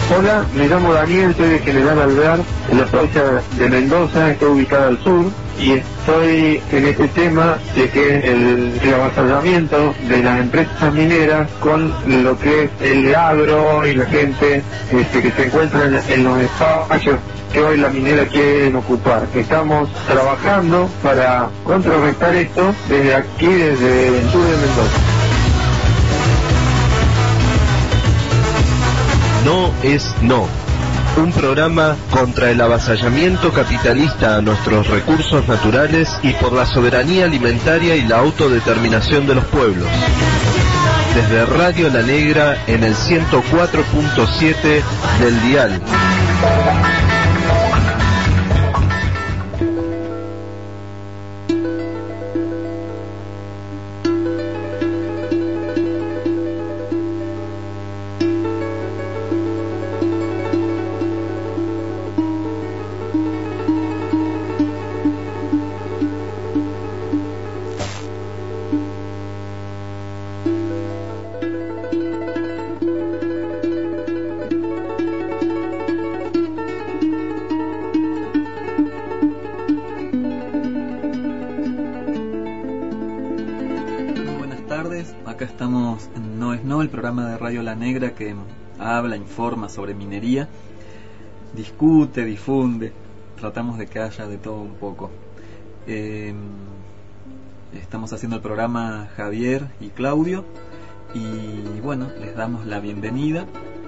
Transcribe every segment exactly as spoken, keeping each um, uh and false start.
Hola, me llamo Daniel, soy de General Alvear, en la provincia de Mendoza, estoy ubicada al sur, y estoy en este tema de que el, el avasallamiento de las empresas mineras con lo que es el agro y la gente este, que se encuentra en, en los espacios que hoy la minera quiere ocupar. Estamos trabajando para contrarrestar esto desde aquí, desde el sur de Mendoza. No es no. Un programa contra el avasallamiento capitalista a nuestros recursos naturales y por la soberanía alimentaria y la autodeterminación de los pueblos. Desde Radio La Negra en el ciento cuatro punto siete del dial. La Negra, que habla, informa sobre minería, discute, difunde, tratamos de que haya de todo un poco. Eh, estamos haciendo el programa Javier y Claudio, y bueno, les damos la bienvenida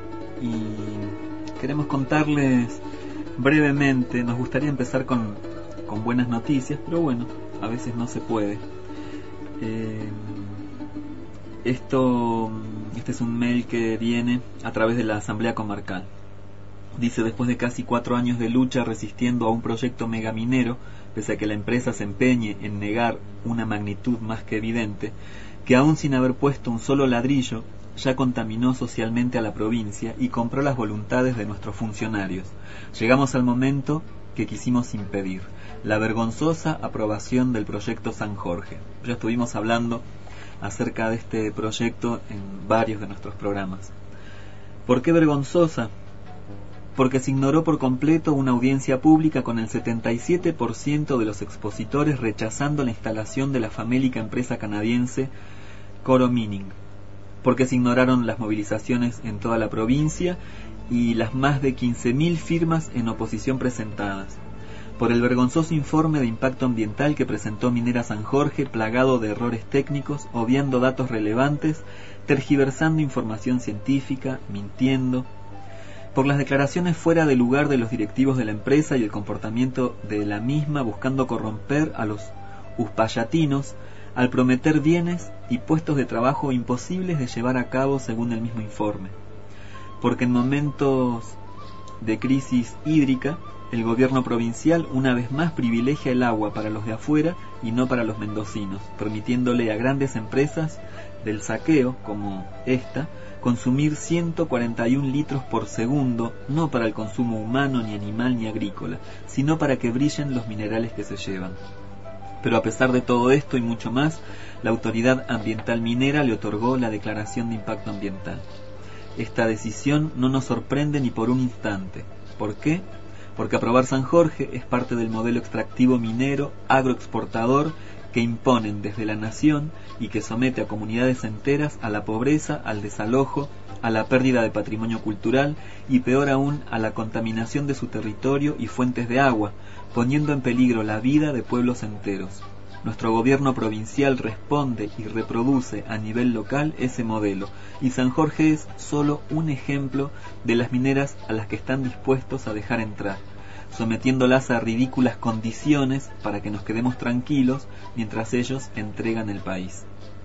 y queremos contarles brevemente. Nos gustaría empezar con, con buenas noticias, pero bueno, a veces no se puede. Eh, esto Este es un mail que viene a través de la Asamblea Comarcal. Dice: después de casi cuatro años de lucha resistiendo a un proyecto megaminero, pese a que la empresa se empeñe en negar una magnitud más que evidente, que aún sin haber puesto un solo ladrillo, ya contaminó socialmente a la provincia y compró las voluntades de nuestros funcionarios. Llegamos al momento que quisimos impedir, la vergonzosa aprobación del proyecto San Jorge. Ya estuvimos hablando acerca de este proyecto en varios de nuestros programas. ¿Por qué vergonzosa? Porque se ignoró por completo una audiencia pública con el setenta y siete por ciento de los expositores rechazando la instalación de la famélica empresa canadiense Coro Mining. Porque se ignoraron las movilizaciones en toda la provincia y las más de quince mil firmas en oposición presentadas. Por el vergonzoso informe de impacto ambiental que presentó Minera San Jorge, plagado de errores técnicos, obviando datos relevantes, tergiversando información científica, mintiendo. Por las declaraciones fuera de lugar de los directivos de la empresa y el comportamiento de la misma buscando corromper a los uspallatinos al prometer bienes y puestos de trabajo imposibles de llevar a cabo según el mismo informe. Porque en momentos de crisis hídrica, el gobierno provincial una vez más privilegia el agua para los de afuera y no para los mendocinos, permitiéndole a grandes empresas del saqueo, como esta, consumir ciento cuarenta y un litros por segundo, no para el consumo humano, ni animal, ni agrícola, sino para que brillen los minerales que se llevan. Pero a pesar de todo esto y mucho más, la Autoridad Ambiental Minera le otorgó la declaración de impacto ambiental. Esta decisión no nos sorprende ni por un instante. ¿Por qué? Porque aprobar San Jorge es parte del modelo extractivo minero agroexportador que imponen desde la nación y que somete a comunidades enteras a la pobreza, al desalojo, a la pérdida de patrimonio cultural y peor aún a la contaminación de su territorio y fuentes de agua, poniendo en peligro la vida de pueblos enteros. Nuestro gobierno provincial responde y reproduce a nivel local ese modelo, y San Jorge es solo un ejemplo de las mineras a las que están dispuestos a dejar entrar, sometiéndolas a ridículas condiciones para que nos quedemos tranquilos mientras ellos entregan el país.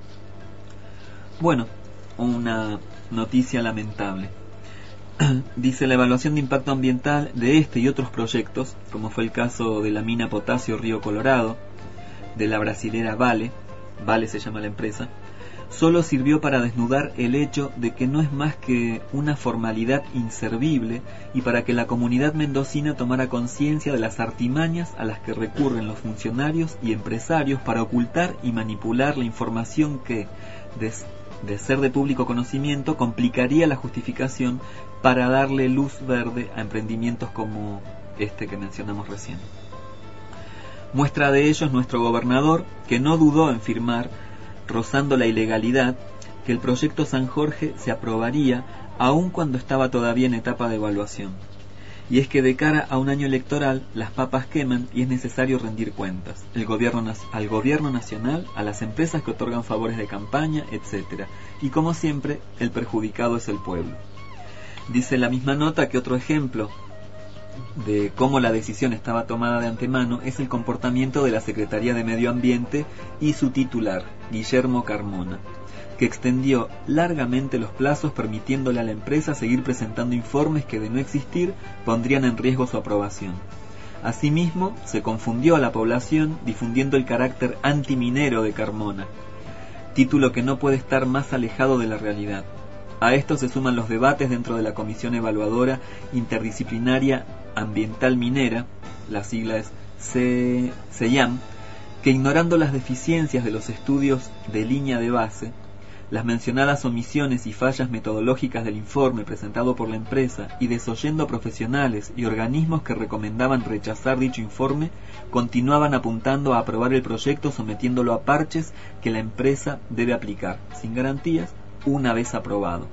Bueno, una noticia lamentable. Dice: la evaluación de impacto ambiental de este y otros proyectos, como fue el caso de la mina Potasio Río Colorado, de la brasilera Vale, Vale se llama la empresa, solo sirvió para desnudar el hecho de que no es más que una formalidad inservible y para que la comunidad mendocina tomara conciencia de las artimañas a las que recurren los funcionarios y empresarios para ocultar y manipular la información que, des de ser de público conocimiento, complicaría la justificación para darle luz verde a emprendimientos como este que mencionamos recién. Muestra de ello es nuestro gobernador, que no dudó en firmar, rozando la ilegalidad, que el proyecto San Jorge se aprobaría aun cuando estaba todavía en etapa de evaluación. Y es que de cara a un año electoral, las papas queman y es necesario rendir cuentas, el gobierno, al gobierno nacional, a las empresas que otorgan favores de campaña, etcétera. Y como siempre, el perjudicado es el pueblo. Dice la misma nota que otro ejemplo de cómo la decisión estaba tomada de antemano es el comportamiento de la Secretaría de Medio Ambiente y su titular, Guillermo Carmona, que extendió largamente los plazos permitiéndole a la empresa seguir presentando informes que de no existir pondrían en riesgo su aprobación. Asimismo, se confundió a la población difundiendo el carácter antiminero de Carmona, título que no puede estar más alejado de la realidad. A esto se suman los debates dentro de la Comisión Evaluadora Interdisciplinaria Ambiental Minera, la sigla es C E I A M, que ignorando las deficiencias de los estudios de línea de base, las mencionadas omisiones y fallas metodológicas del informe presentado por la empresa y desoyendo a profesionales y organismos que recomendaban rechazar dicho informe, continuaban apuntando a aprobar el proyecto sometiéndolo a parches que la empresa debe aplicar, sin garantías, una vez aprobado.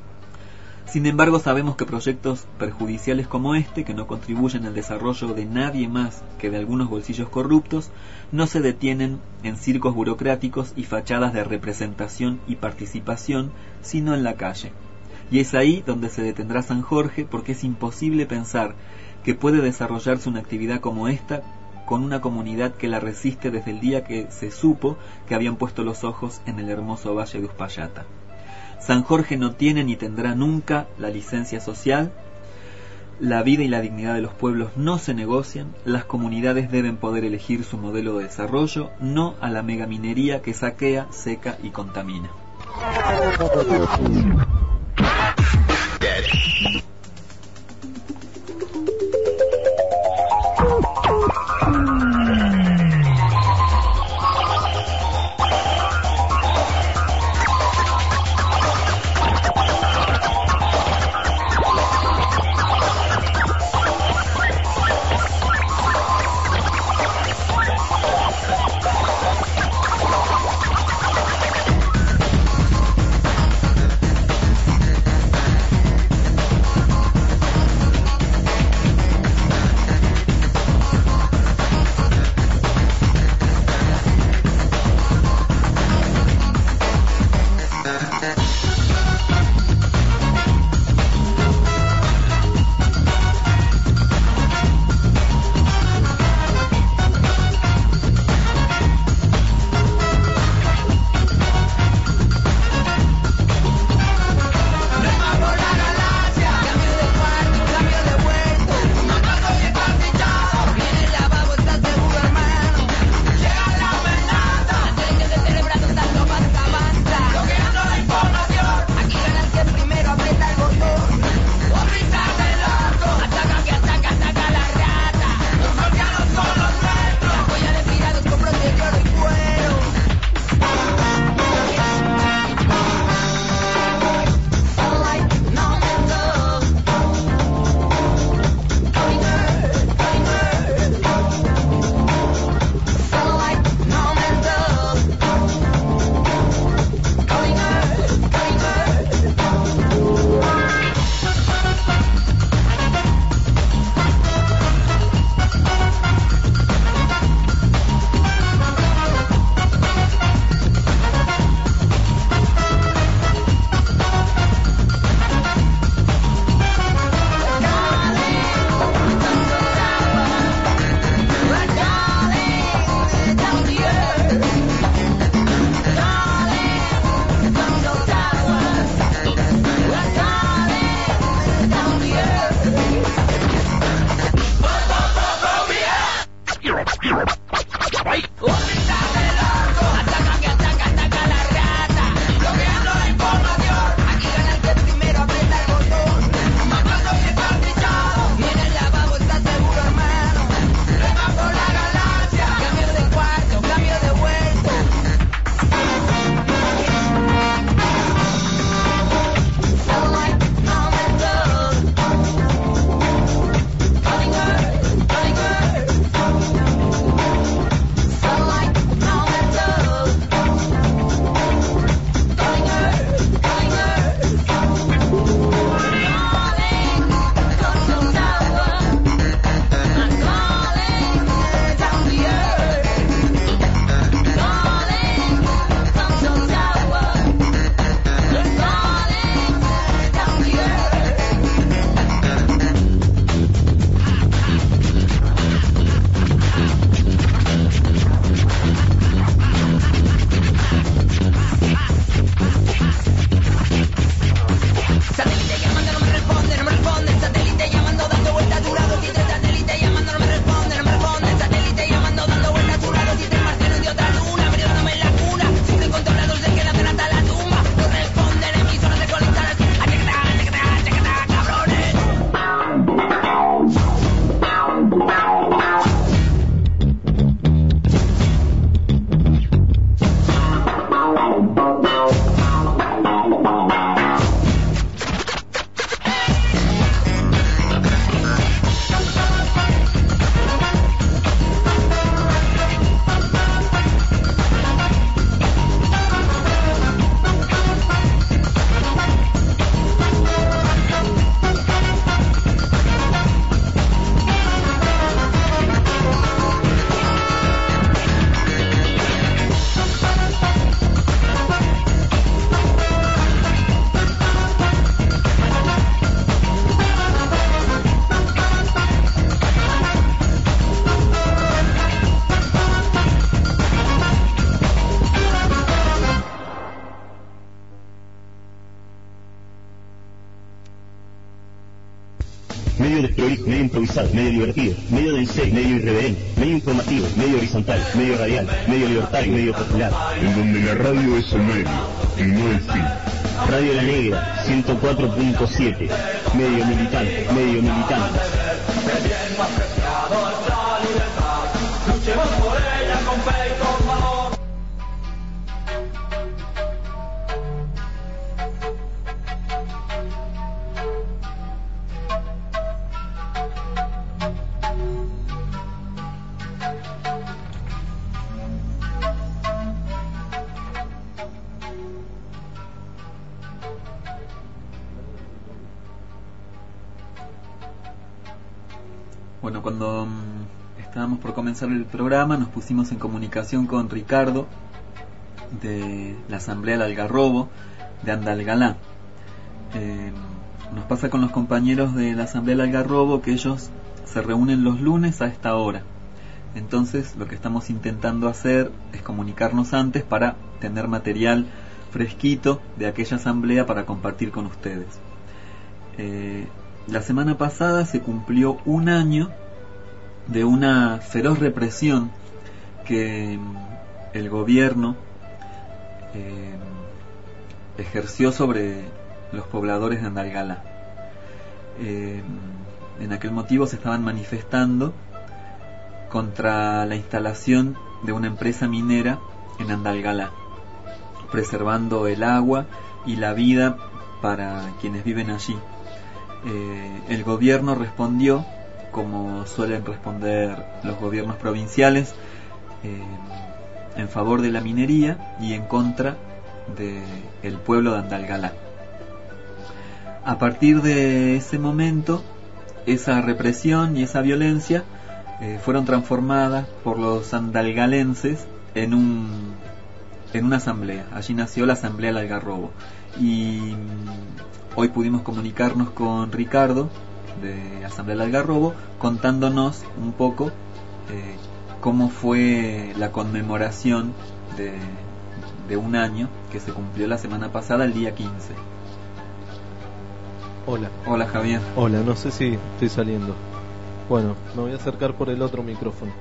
Sin embargo, sabemos que proyectos perjudiciales como este, que no contribuyen al desarrollo de nadie más que de algunos bolsillos corruptos, no se detienen en circos burocráticos y fachadas de representación y participación, sino en la calle. Y es ahí donde se detendrá San Jorge, porque es imposible pensar que puede desarrollarse una actividad como esta con una comunidad que la resiste desde el día que se supo que habían puesto los ojos en el hermoso valle de Uspallata. San Jorge no tiene ni tendrá nunca la licencia social, la vida y la dignidad de los pueblos no se negocian, las comunidades deben poder elegir su modelo de desarrollo, no a la megaminería que saquea, seca y contamina. medio desprolijo, medio improvisado, medio divertido, medio de serio, medio irreverente, medio informativo, medio horizontal, medio radial, medio libertario, medio popular. En donde la radio es el medio y no el fin. Radio La Negra, ciento cuatro punto siete, medio militante, medio militante. Luchemos por ella con fe y con valor. Bueno, cuando mmm, estábamos por comenzar el programa nos pusimos en comunicación con Ricardo de la Asamblea del Algarrobo de Andalgalá. Eh, nos pasa con los compañeros de la Asamblea del Algarrobo que ellos se reúnen los lunes a esta hora. Entonces lo que estamos intentando hacer es comunicarnos antes para tener material fresquito de aquella asamblea para compartir con ustedes. Eh, La semana pasada se cumplió un año de una feroz represión que el gobierno eh, ejerció sobre los pobladores de Andalgalá. Eh, en aquel motivo se estaban manifestando contra la instalación de una empresa minera en Andalgalá, preservando el agua y la vida para quienes viven allí. Eh, el gobierno respondió como suelen responder los gobiernos provinciales, eh, en favor de la minería y en contra del pueblo de Andalgalá. A partir de ese momento, esa represión y esa violencia eh, fueron transformadas por los andalgalenses en un en una asamblea. Allí nació la Asamblea del Algarrobo y hoy pudimos comunicarnos con Ricardo de Asamblea del Algarrobo contándonos un poco eh, cómo fue la conmemoración de, de un año que se cumplió la semana pasada, el día quince. Hola. Hola, Javier. Hola, no sé si estoy saliendo. Bueno, me voy a acercar por el otro micrófono.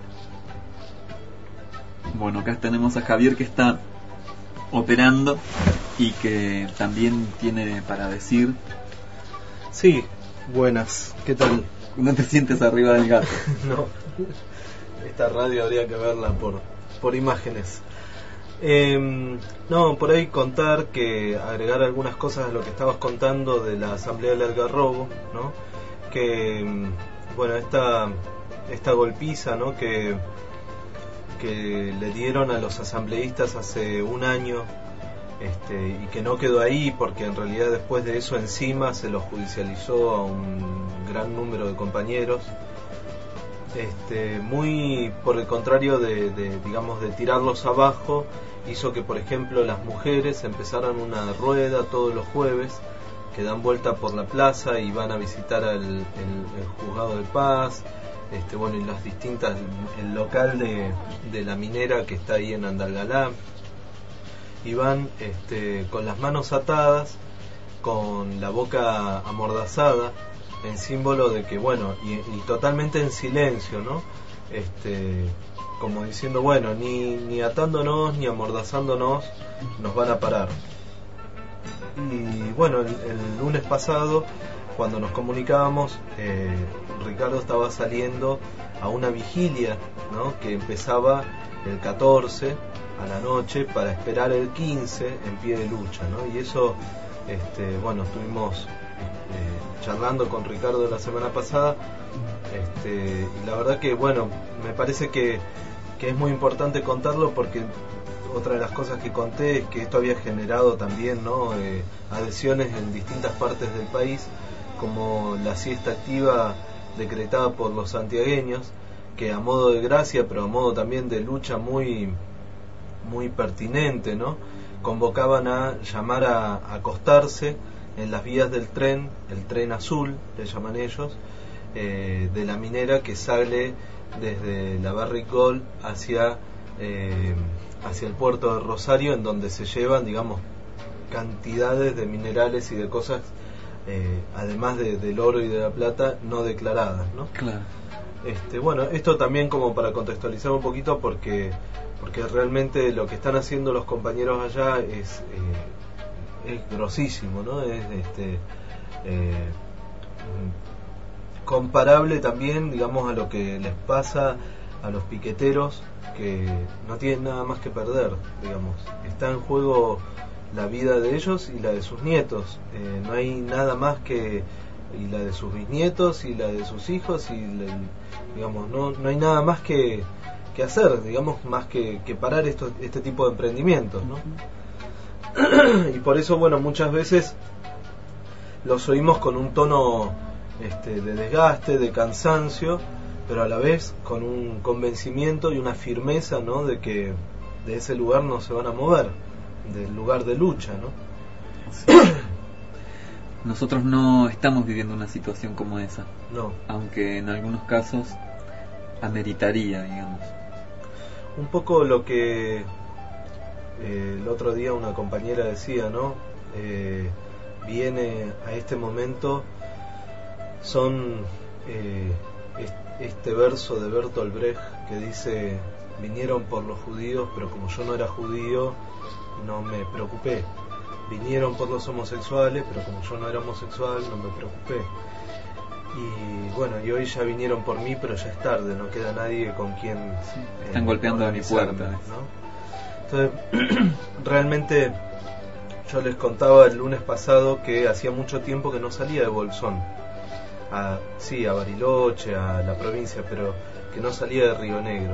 Bueno, acá tenemos a Javier que está operando y que también tiene para decir. Sí, buenas, ¿qué tal? ¿No te sientes arriba del gato? No, esta radio habría que verla por, por imágenes. Eh, no, por ahí contar que agregar algunas cosas a lo que estabas contando de la Asamblea del Algarrobo, ¿no? Que, bueno, esta, esta golpiza, ¿no? Que, que le dieron a los asambleístas hace un año, este, y que no quedó ahí porque en realidad después de eso encima se lo judicializó a un gran número de compañeros. Este, muy por el contrario de, de, digamos, de tirarlos abajo, hizo que, por ejemplo, las mujeres empezaran una rueda todos los jueves que dan vuelta por la plaza y van a visitar al el, el juzgado de paz, este, bueno, y las distintas, el local de, de la minera que está ahí en Andalgalá, y van este, con las manos atadas, con la boca amordazada, en símbolo de que, bueno, y, y totalmente en silencio, ¿no? Este, como diciendo, bueno, ni, ni atándonos ni amordazándonos nos van a parar. Y bueno, el, el lunes pasado, cuando nos comunicábamos, eh, Ricardo estaba saliendo a una vigilia, ¿no? Que empezaba el catorce a la noche para esperar el quince en pie de lucha, ¿no? Y eso, este, bueno, estuvimos Eh, charlando con Ricardo la semana pasada, este, y la verdad que, bueno, me parece que, que es muy importante contarlo porque otra de las cosas que conté es que esto había generado también, ¿no? eh, adhesiones en distintas partes del país, como la siesta activa decretada por los santiagueños, que a modo de gracia, pero a modo también de lucha muy, muy pertinente, ¿no? Convocaban a llamar a, a acostarse en las vías del tren, el tren azul, le llaman ellos, eh, de la minera que sale desde la Barrick Gold hacia, eh, hacia el puerto de Rosario, en donde se llevan, digamos, cantidades de minerales y de cosas eh, además de, del oro y de la plata, no declaradas, ¿no? Claro. Este, bueno, esto también como para contextualizar un poquito, porque porque realmente lo que están haciendo los compañeros allá es eh, es grosísimo, ¿no? Es este eh, comparable también, digamos, a lo que les pasa a los piqueteros, que no tienen nada más que perder, digamos. Está en juego la vida de ellos y la de sus nietos. Eh, no hay nada más que y la de sus bisnietos y la de sus hijos y la, digamos no no hay nada más que, que hacer, digamos, más que, que parar esto, este tipo de emprendimientos, ¿no? Y por eso, bueno, muchas veces los oímos con un tono este, de desgaste, de cansancio, pero a la vez con un convencimiento y una firmeza, ¿no? De que de ese lugar no se van a mover, del lugar de lucha, ¿no? Sí. Nosotros no estamos viviendo una situación como esa. No. Aunque en algunos casos ameritaría, digamos. Un poco lo que eh, el otro día una compañera decía, ¿no? Eh, viene a este momento, son eh, este verso de Bertolt Brecht que dice: vinieron por los judíos, pero como yo no era judío, no me preocupé. Vinieron por los homosexuales, pero como yo no era homosexual, no me preocupé. Y bueno, y hoy ya vinieron por mí, pero ya es tarde, no queda nadie con quien... Sí, están eh, golpeando a mi puerta, ¿no? Entonces, realmente yo les contaba el lunes pasado que hacía mucho tiempo que no salía de Bolsón. A, sí, a Bariloche, a la provincia, pero que no salía de Río Negro.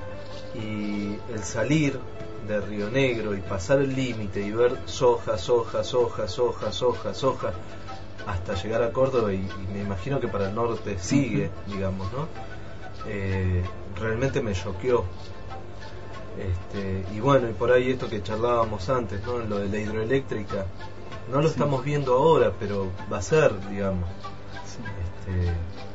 Y el salir de Río Negro y pasar el límite y ver soja, soja, soja, soja, soja, soja, hasta llegar a Córdoba, y, y me imagino que para el norte sigue, digamos, ¿no? Eh, realmente me choqueó. Este, y bueno, y por ahí esto que charlábamos antes, ¿no? Lo de la hidroeléctrica, no lo sí. estamos viendo ahora, pero va a ser, digamos. Sí. Este,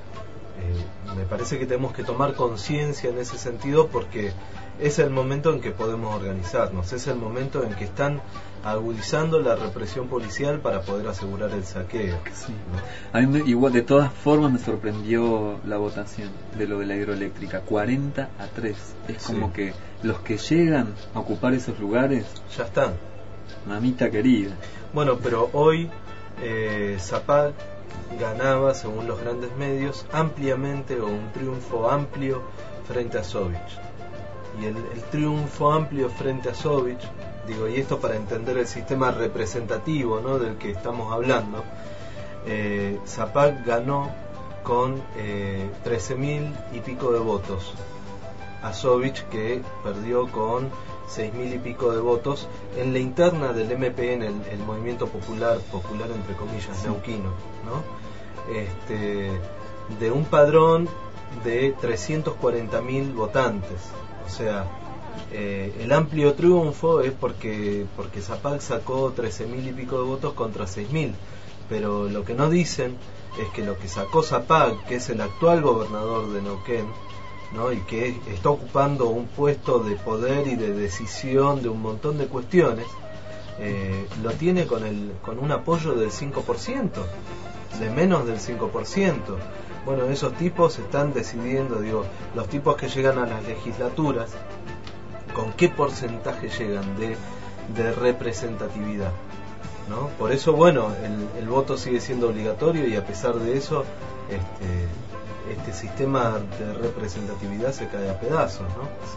eh, me parece que tenemos que tomar conciencia en ese sentido, porque es el momento en que podemos organizarnos, es el momento en que están agudizando la represión policial para poder asegurar el saqueo. Sí. ¿No? A mí me, igual, de todas formas me sorprendió la votación de lo de la hidroeléctrica, cuarenta a tres. Es sí. como que los que llegan a ocupar esos lugares ya están. Mamita querida. Bueno, pero hoy eh, Zapag ganaba, según los grandes medios, ampliamente, o un triunfo amplio frente a Sovich. Y el, el triunfo amplio frente a Sovich, digo, y esto para entender el sistema representativo, ¿no?, del que estamos hablando, eh, Zapag ganó con eh, trece mil y pico de votos a Sovich, que perdió con seis mil y pico de votos en la interna del M P N, el, el movimiento popular, popular entre comillas, sí. neuquino, ¿no? Este, de un padrón de trescientos cuarenta mil votantes. O sea, eh, el amplio triunfo es porque porque Zapag sacó trece mil y pico de votos contra seis mil, pero lo que no dicen es que lo que sacó Zapag, que es el actual gobernador de Neuquén, ¿no?, y que está ocupando un puesto de poder y de decisión de un montón de cuestiones, eh, lo tiene con el con un apoyo del cinco por ciento, de menos del cinco por ciento. Bueno, esos tipos están decidiendo, digo, los tipos que llegan a las legislaturas, ¿con qué porcentaje llegan de, de representatividad? ¿No? Por eso, bueno, el, el voto sigue siendo obligatorio, y a pesar de eso, este, este sistema de representatividad se cae a pedazos, ¿no? Sí.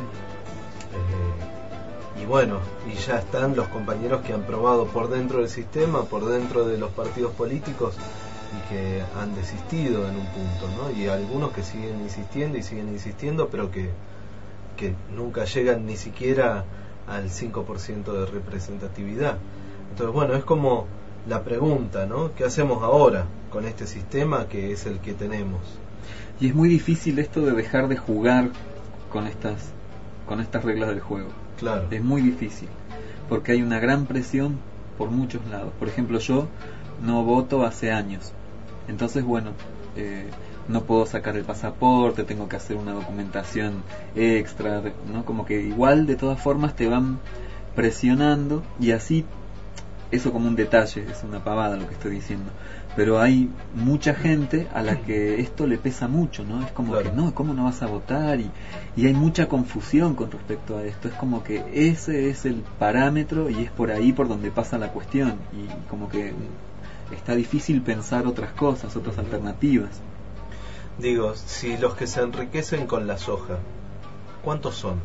Eh, y bueno, y ya están los compañeros que han probado por dentro del sistema, por dentro de los partidos políticos, y que han desistido en un punto, ¿no? Y algunos que siguen insistiendo y siguen insistiendo, pero que, que nunca llegan ni siquiera al cinco por ciento de representatividad. Entonces, bueno, es como la pregunta, ¿no? ¿Qué hacemos ahora con este sistema que es el que tenemos? Y es muy difícil esto de dejar de jugar con estas, con estas reglas del juego. Claro. Es muy difícil, porque hay una gran presión por muchos lados. Por ejemplo, yo no voto hace años, entonces bueno, eh, no puedo sacar el pasaporte, tengo que hacer una documentación extra, ¿no? Como que igual de todas formas te van presionando, y así eso como un detalle, es una pavada lo que estoy diciendo, pero hay mucha gente a la que esto le pesa mucho, ¿no? Es como claro. que no, ¿cómo no vas a votar? Y, y hay mucha confusión con respecto a esto, es como que ese es el parámetro y es por ahí por donde pasa la cuestión, y como que está difícil pensar otras cosas, otras alternativas. Digo, si los que se enriquecen con la soja, ¿cuántos son?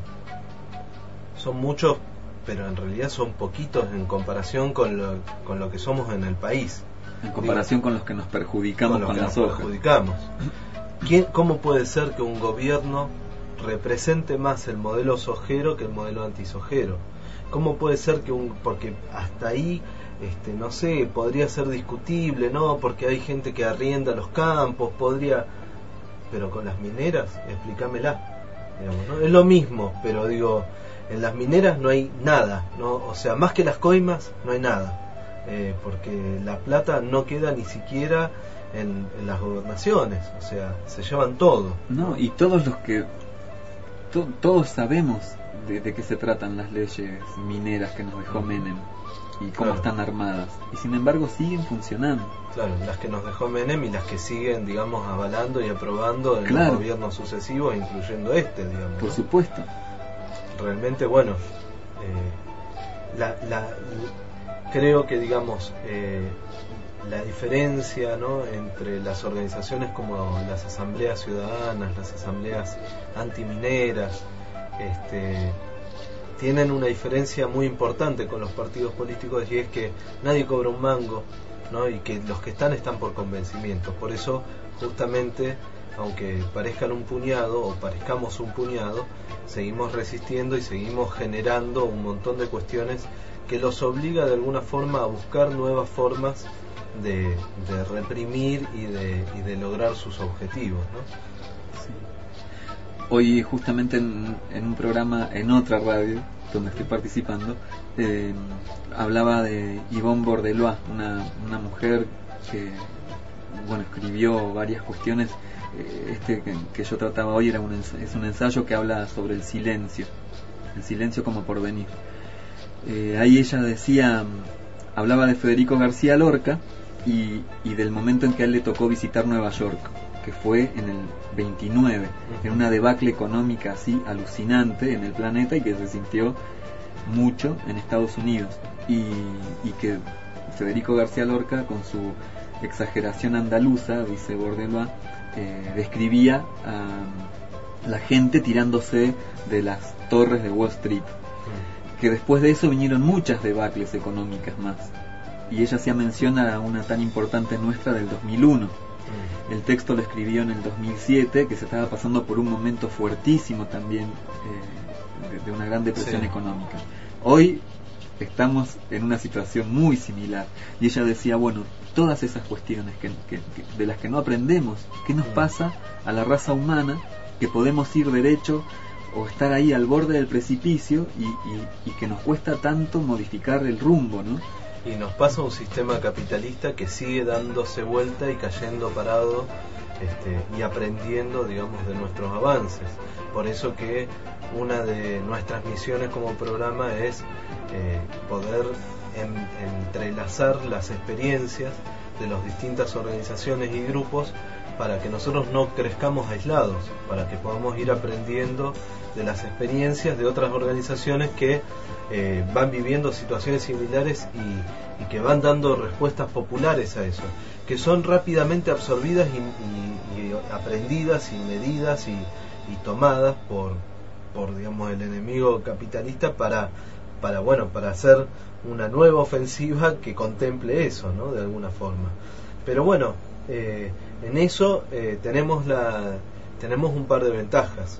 Son muchos, pero en realidad son poquitos en comparación con lo, con lo que somos en el país. En comparación Digo, con los que nos perjudicamos con, con, con los la que nos soja. perjudicamos. ¿Quién, ¿Cómo puede ser que un gobierno represente más el modelo sojero que el modelo antisojero? ¿Cómo puede ser que un... porque hasta ahí, este, no sé, podría ser discutible, ¿no? Porque hay gente que arrienda los campos, podría... Pero con las mineras, explícamela. Digamos, ¿no? Es lo mismo, pero digo, en las mineras no hay nada, ¿no? O sea, más que las coimas, no hay nada. Eh, porque la plata no queda ni siquiera en, en las gobernaciones, o sea, se llevan todo. No, y todos los que... To, todos sabemos de, de qué se tratan las leyes mineras que nos dejó Menem y cómo claro. están armadas, y sin embargo siguen funcionando. Claro, las que nos dejó Menem y las que siguen, digamos, avalando y aprobando en claro. los gobiernos sucesivos, incluyendo este, digamos. Por ¿no? supuesto. Realmente, bueno, eh, la, la, creo que, digamos, eh, la diferencia, ¿no?, entre las organizaciones como las asambleas ciudadanas, las asambleas antimineras, este, tienen una diferencia muy importante con los partidos políticos, y es que nadie cobra un mango, ¿no?, y que los que están están por convencimiento. Por eso, justamente, aunque parezcan un puñado o parezcamos un puñado, seguimos resistiendo y seguimos generando un montón de cuestiones que los obliga de alguna forma a buscar nuevas formas de, de reprimir y de, y de lograr sus objetivos, ¿no? Sí. Hoy justamente en, en un programa en otra radio donde estoy participando, eh, hablaba de Yvonne Bordelois, una, una mujer que, bueno, escribió varias cuestiones. Este que, que yo trataba hoy era un ens- es un ensayo que habla sobre el silencio, el silencio como porvenir. Eh, ahí ella decía, hablaba de Federico García Lorca y, y del momento en que a él le tocó visitar Nueva York, que fue en el veintinueve, en una debacle económica así alucinante en el planeta, y que se sintió mucho en Estados Unidos, y, y que Federico García Lorca, con su exageración andaluza, dice Bordelois, eh, describía a la gente tirándose de las torres de Wall Street, que después de eso vinieron muchas debacles económicas más, y ella hacía mención a una tan importante nuestra del dos mil uno. El texto lo escribió en el dos mil siete, que se estaba pasando por un momento fuertísimo también, eh, de, de una gran depresión sí. económica. Hoy estamos en una situación muy similar, y ella decía, bueno, todas esas cuestiones que, que, que, de las que no aprendemos, ¿qué nos pasa a la raza humana, que podemos ir derecho o estar ahí al borde del precipicio y, y, y que nos cuesta tanto modificar el rumbo, ¿no? Y nos pasa un sistema capitalista que sigue dándose vuelta y cayendo parado, este, y aprendiendo, digamos, de nuestros avances. Por eso que una de nuestras misiones como programa es eh, poder en, entrelazar las experiencias de las distintas organizaciones y grupos, para que nosotros no crezcamos aislados, para que podamos ir aprendiendo de las experiencias de otras organizaciones que eh, van viviendo situaciones similares y, y que van dando respuestas populares a eso, que son rápidamente absorbidas y, y, y aprendidas y medidas y, y tomadas por, por digamos, el enemigo capitalista para, para, bueno, para hacer una nueva ofensiva que contemple eso, ¿no?, de alguna forma. Pero bueno, eh, en eso eh, tenemos la tenemos un par de ventajas.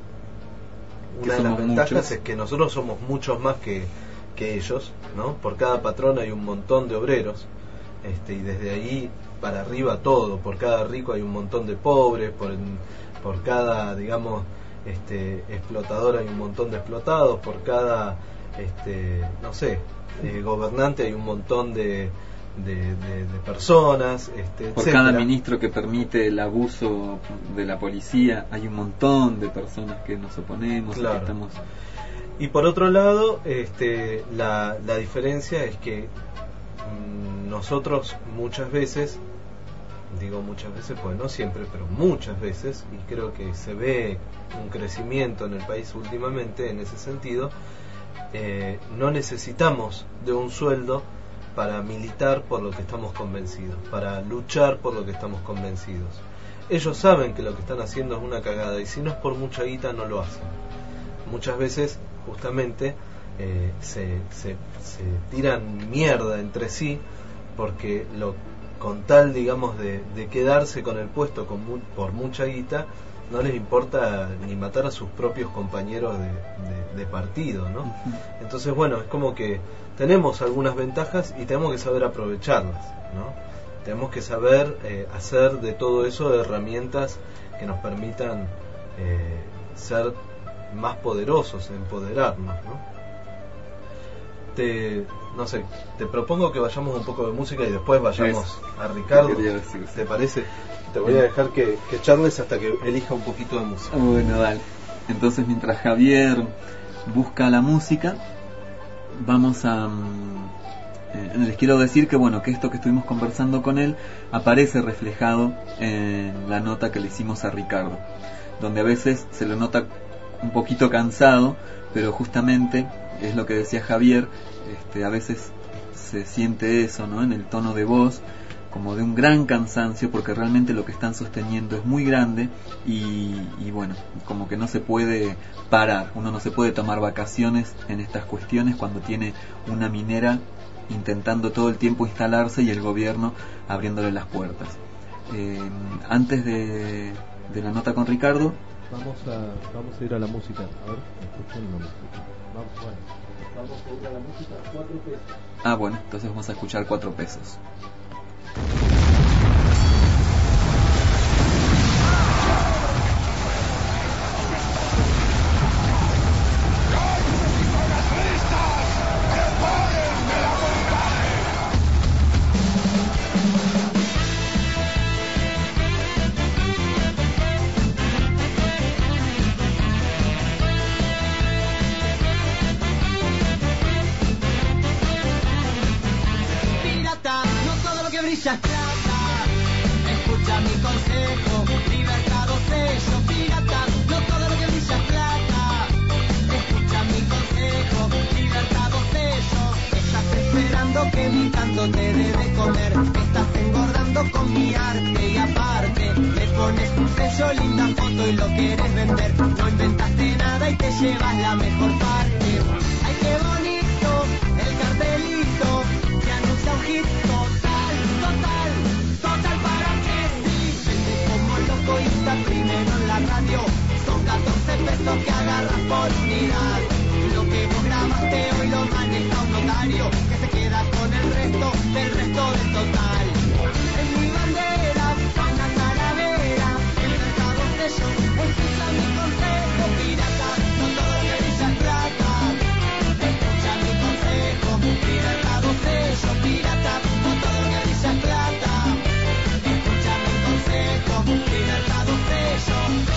Una de las ventajas muchos. es que nosotros somos muchos más que, que ellos, ¿no? Por cada patrón hay un montón de obreros, este, y desde ahí para arriba todo. Por cada rico hay un montón de pobres, por, por cada, digamos, este, explotador hay un montón de explotados, por cada, este, no sé, eh, gobernante hay un montón de De, de, de personas, este, por etcétera. Cada ministro que permite el abuso de la policía hay un montón de personas que nos oponemos, claro. que estamos... Y por otro lado, este, la, la diferencia es que nosotros muchas veces, digo muchas veces, pues no siempre, pero muchas veces, y creo que se ve un crecimiento en el país últimamente en ese sentido, eh, no necesitamos de un sueldo para militar por lo que estamos convencidos, para luchar por lo que estamos convencidos. Ellos saben que lo que están haciendo es una cagada, y si no es por mucha guita no lo hacen. Muchas veces justamente eh, se, se, se tiran mierda entre sí porque lo, con tal, digamos, de, de quedarse con el puesto con mu por mucha guita, no les importa ni matar a sus propios compañeros de, de, de partido, ¿no? Uh-huh. Entonces, bueno, es como que tenemos algunas ventajas y tenemos que saber aprovecharlas, ¿no? Tenemos que saber eh, hacer de todo eso herramientas que nos permitan eh, ser más poderosos, empoderarnos, ¿no? Te, no sé, te propongo que vayamos un poco de música y después vayamos Eso. a Ricardo. ¿Te parece? Te voy a dejar que, que charles hasta que elija un poquito de música. Bueno, dale. Entonces, mientras Javier busca la música, vamos a... Eh, les quiero decir que bueno, que esto que estuvimos conversando con él aparece reflejado en la nota que le hicimos a Ricardo, donde a veces se lo nota un poquito cansado, pero justamente es lo que decía Javier, este, a veces se siente eso, ¿no? En el tono de voz, como de un gran cansancio, porque realmente lo que están sosteniendo es muy grande y, y bueno, como que no se puede parar, uno no se puede tomar vacaciones en estas cuestiones cuando tiene una minera intentando todo el tiempo instalarse y el gobierno abriéndole las puertas. Eh, antes de, de la nota con Ricardo, Vamos a, vamos a ir a la música. A ver, escuchen, no me escuchan. Vamos, bueno, vamos a ir a la música, cuatro pesos. Ah, bueno, entonces vamos a escuchar cuatro pesos. brilla plata. Escucha mi consejo, libertad o sello, pirata. No todo lo que brilla es plata. Escucha mi consejo, libertad o sello. Estás esperando que mi canto te dé de comer. Estás engordando con mi arte y aparte le pones un sello, linda foto y lo quieres vender. No inventaste nada y te llevas la mejor parte. Ay, qué bonito el cartelito que anuncia un hit total, total, total para que sí. Vende como loco y está primero en la radio. Son catorce pesos que agarras por unidad. Lo que vos grabaste hoy lo maneja un notario que se queda con el resto del resto del total. Es mi bandera, una calavera, el mercado sello, escucha mi consejo, pirata, no todo lo que brilla es plata. Escucha mi consejo, libertad o sello, pirata, no todo lo que brilla es plata. Escucha mi consejo, libertad o sello.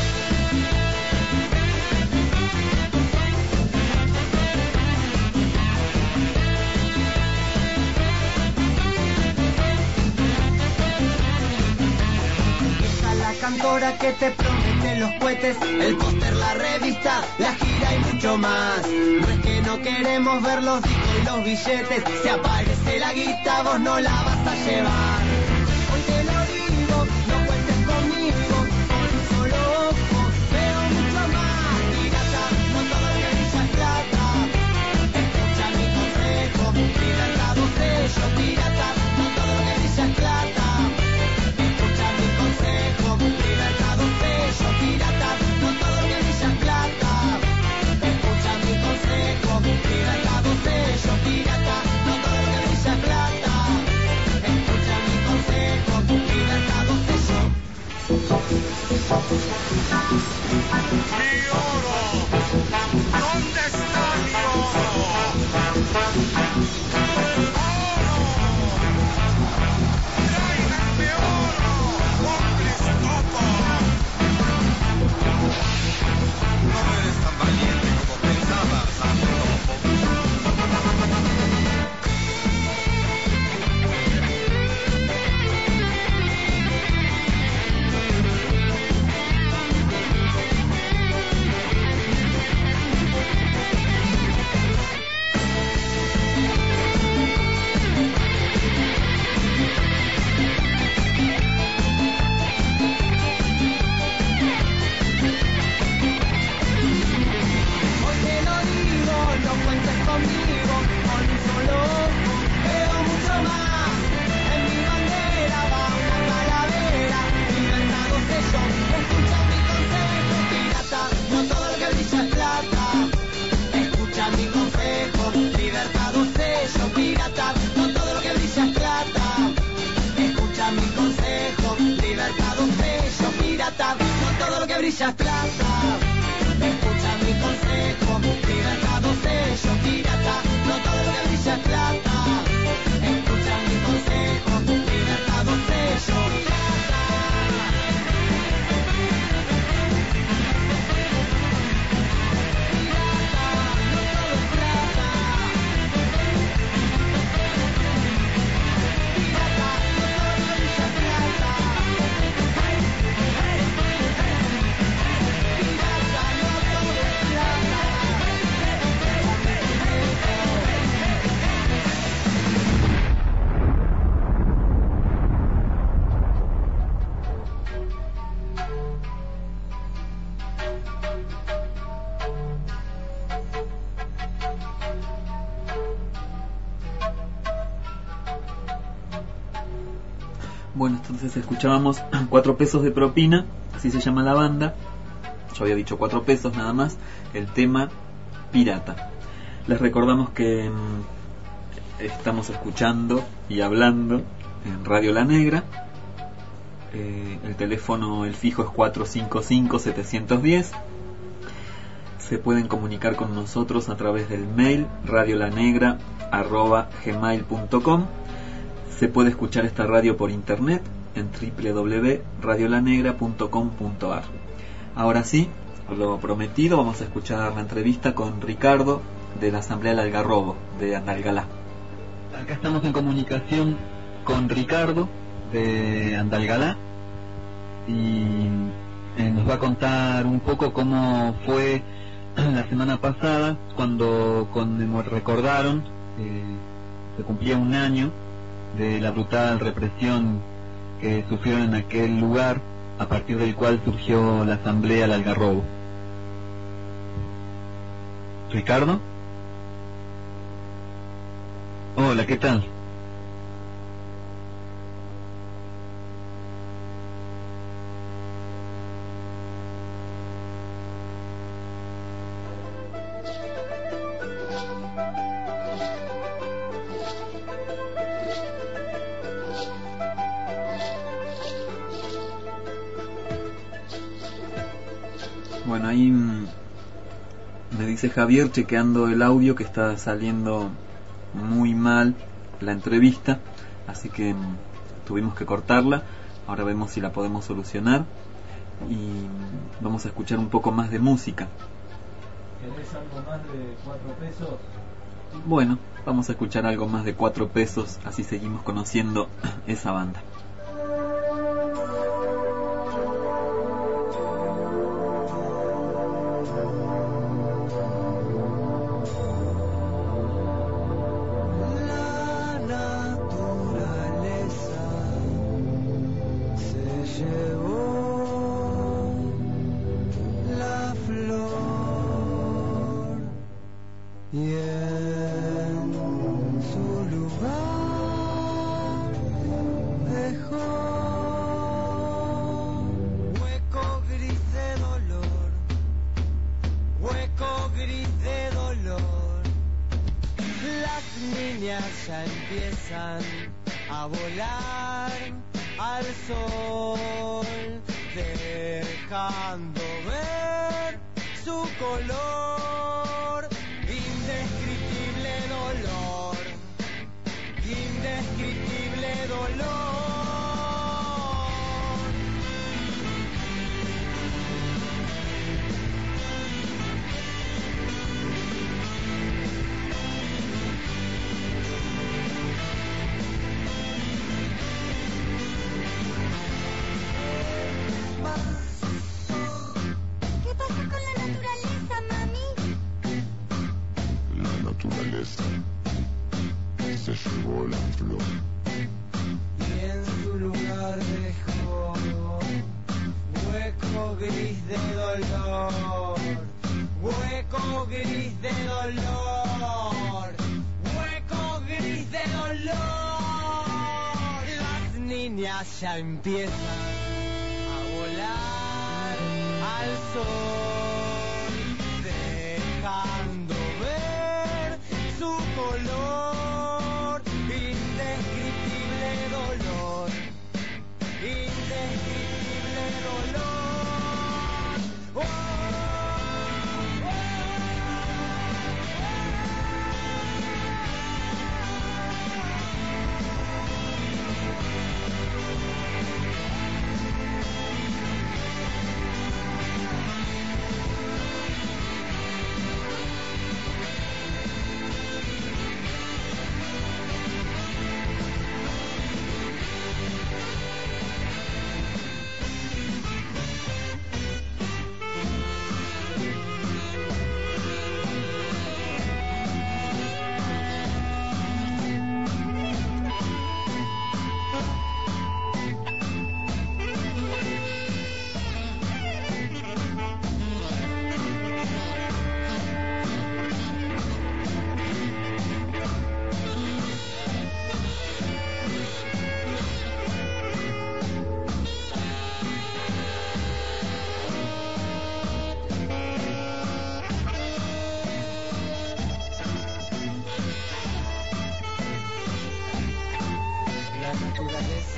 Cantora que te promete los cohetes, el póster, la revista, la gira y mucho más. No es que no queremos ver los discos y los billetes, si aparece la guita vos no la vas a llevar. Hoy te lo digo, no cuentes conmigo, con un solo ojo veo mucho más. Pirata, no todo lo que brilla es plata. Escucha mi consejo, libertad o sello, pirata, no todo lo que brilla es plata. Escucha mi consejo, libertad o sello, pirata, no todo lo que brilla es plata. Escucha mi consejo, libertad o sello, pirata, no todo lo que brilla es plata. Escucha mi consejo, que brilla es plata. Escucha mi consejo, libertad o sello pirata. No todo lo que brilla es plata. Escucha mi consejo, libertad o sello pirata. Bueno, entonces escuchábamos Cuatro Pesos de Propina, así se llama la banda. Yo había dicho Cuatro Pesos nada más. El tema Pirata. Les recordamos que mmm, estamos escuchando y hablando en Radio La Negra. Eh, el teléfono, el fijo es cuatro cinco cinco, siete uno cero. Se pueden comunicar con nosotros a través del mail radiolanegra arroba gmail punto com. Se puede escuchar esta radio por internet en doble u doble u doble u punto radiolanegra punto com punto a r. Ahora sí, lo prometido, vamos a escuchar la entrevista con Ricardo de la Asamblea del Algarrobo de Andalgalá. Acá estamos en comunicación con Ricardo de Andalgalá y eh, nos va a contar un poco cómo fue la semana pasada cuando, cuando recordaron eh, se cumplía un año de la brutal represión que sufrieron en aquel lugar, a partir del cual surgió la Asamblea del Algarrobo. ¿Ricardo? Hola, ¿qué tal? Bueno, ahí mmm, me dice Javier, chequeando el audio, que está saliendo muy mal la entrevista, así que mmm, tuvimos que cortarla. Ahora vemos si la podemos solucionar y vamos a escuchar un poco más de música. ¿Querés algo más de cuatro pesos? Bueno, vamos a escuchar algo más de Cuatro Pesos, así seguimos conociendo esa banda. Ya empiezan a volar al sol, dejando ver su color, indescriptible dolor, indescriptible dolor. Se llevó la flor y en su lugar dejó hueco gris de dolor, hueco gris de dolor, hueco gris de dolor. Las niñas ya empiezan a volar al sol, dejando ver su color, indescriptible dolor, indescriptible dolor. naturaleza.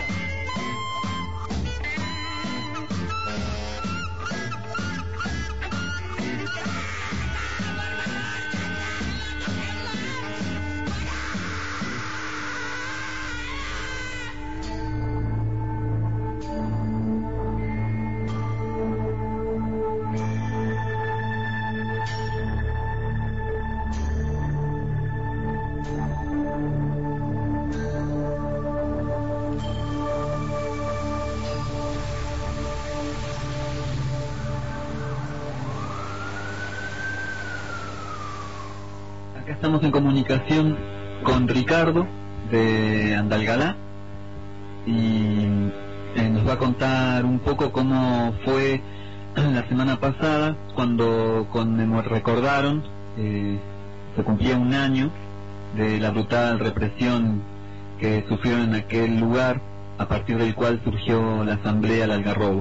Estamos en comunicación con Ricardo de Andalgalá y eh, nos va a contar un poco cómo fue la semana pasada cuando conmemor recordaron eh, se cumplía un año de la brutal represión que sufrieron en aquel lugar, a partir del cual surgió la Asamblea del Algarrobo.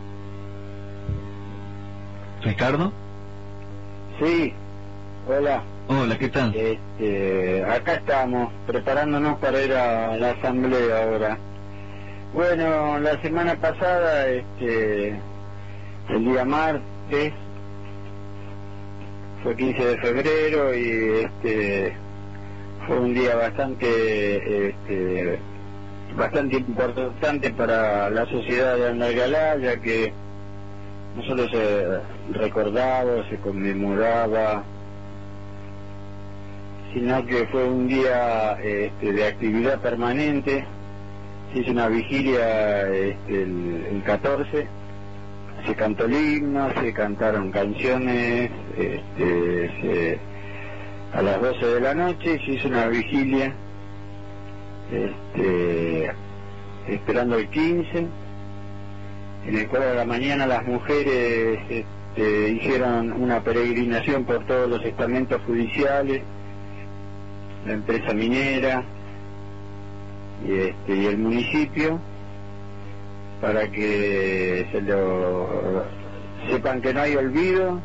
¿Ricardo? Sí, hola. Hola, ¿qué tal? Este, acá estamos, preparándonos para ir a la asamblea ahora. Bueno, la semana pasada, este, el día martes, fue quince de febrero y este, fue un día bastante, este, bastante importante para la sociedad de Andalgalá, ya que no solo se recordaba, se conmemoraba, sino que fue un día este, de actividad permanente. Se hizo una vigilia este, el, el catorce, se cantó el himno, se cantaron canciones este, se, a las doce de la noche, se hizo una vigilia este, esperando el quince, en el cual a la mañana las mujeres este, hicieron una peregrinación por todos los estamentos judiciales, la empresa minera y, este, y el municipio, para que se lo sepan que no hay olvido,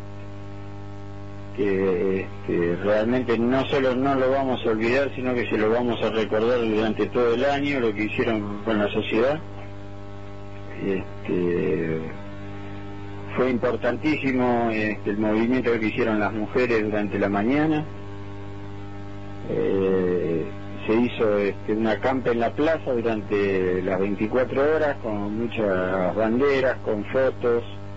que este, realmente no solo no lo vamos a olvidar, sino que se lo vamos a recordar durante todo el año, lo que hicieron con la sociedad. Este, fue importantísimo este, el movimiento que hicieron las mujeres durante la mañana. Eh, se hizo este, una acampe en la plaza durante las veinticuatro horas con muchas banderas, con fotos,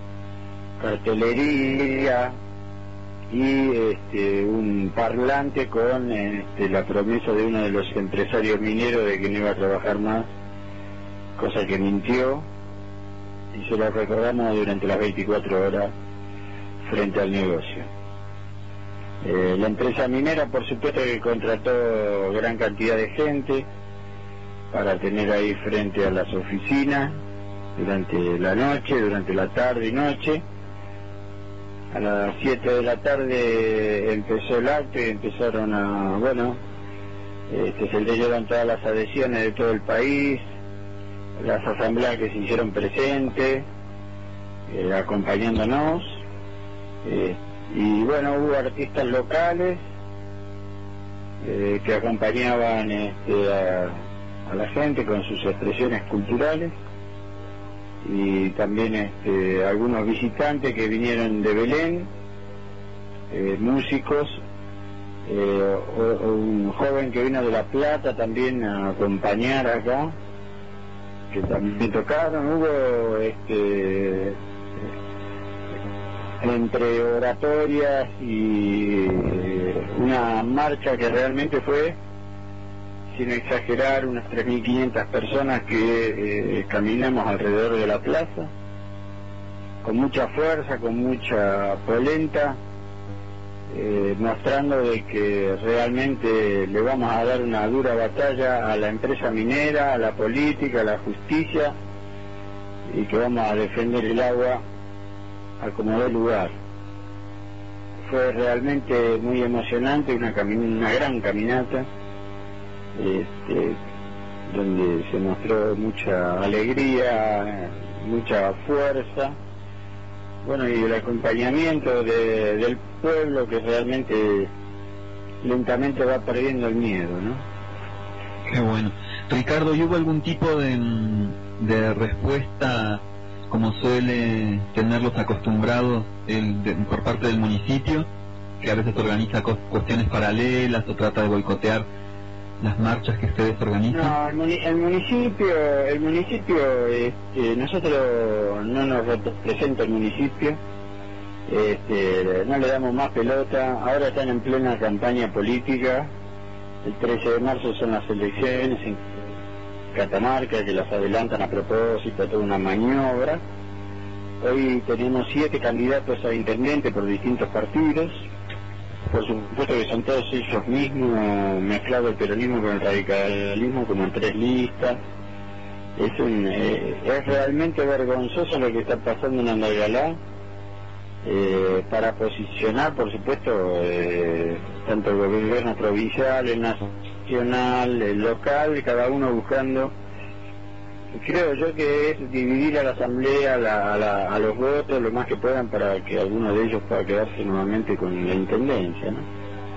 cartelería y este, un parlante con este, la promesa de uno de los empresarios mineros de que no iba a trabajar más, cosa que mintió, y se lo recordamos durante las veinticuatro horas frente al negocio. Eh, la empresa minera, por supuesto, que contrató gran cantidad de gente para tener ahí frente a las oficinas durante la noche, durante la tarde y noche. A las siete de la tarde empezó el acto y empezaron a, bueno, este, se leyeron todas las adhesiones de todo el país, las asambleas que se hicieron presentes, eh, acompañándonos. Eh, y bueno, hubo artistas locales eh, que acompañaban este, a, a la gente con sus expresiones culturales, y también este, algunos visitantes que vinieron de Belén, eh, músicos, eh, o, o un joven que vino de La Plata también a acompañar acá, que también tocaron. Hubo este entre oratorias y una marcha que realmente fue, sin exagerar, unas tres mil quinientas personas que eh, caminamos alrededor de la plaza, con mucha fuerza, con mucha polenta, eh, mostrando de que realmente le vamos a dar una dura batalla a la empresa minera, a la política, a la justicia, y que vamos a defender el agua a como dé lugar. Fue realmente muy emocionante, una, una gran caminata, este, donde se mostró mucha alegría, mucha fuerza, bueno, y el acompañamiento de, del pueblo, que realmente lentamente va perdiendo el miedo, ¿no? Qué bueno. Ricardo, ¿y hubo algún tipo de, de respuesta, como suele tenerlos acostumbrados el, de, por parte del municipio, que a veces organiza co cuestiones paralelas o trata de boicotear las marchas que ustedes organizan? No, el, muni el municipio, el municipio, este, nosotros no nos representa el municipio, este, no le damos más pelota. Ahora están en plena campaña política. El trece de marzo son las elecciones en Catamarca, que las adelantan a propósito, toda una maniobra. Hoy tenemos siete candidatos a intendente por distintos partidos. Por supuesto que son todos ellos mismos, mezclado el peronismo con el radicalismo, como en tres listas. Es, un, eh, es realmente vergonzoso lo que está pasando en Andalgalá. Eh, para posicionar, por supuesto, eh, tanto el gobierno provincial, el nacional, el local, cada uno buscando, creo yo que es dividir a la asamblea, a, la, a, la, a los votos lo más que puedan para que alguno de ellos pueda quedarse nuevamente con la intendencia, ¿no?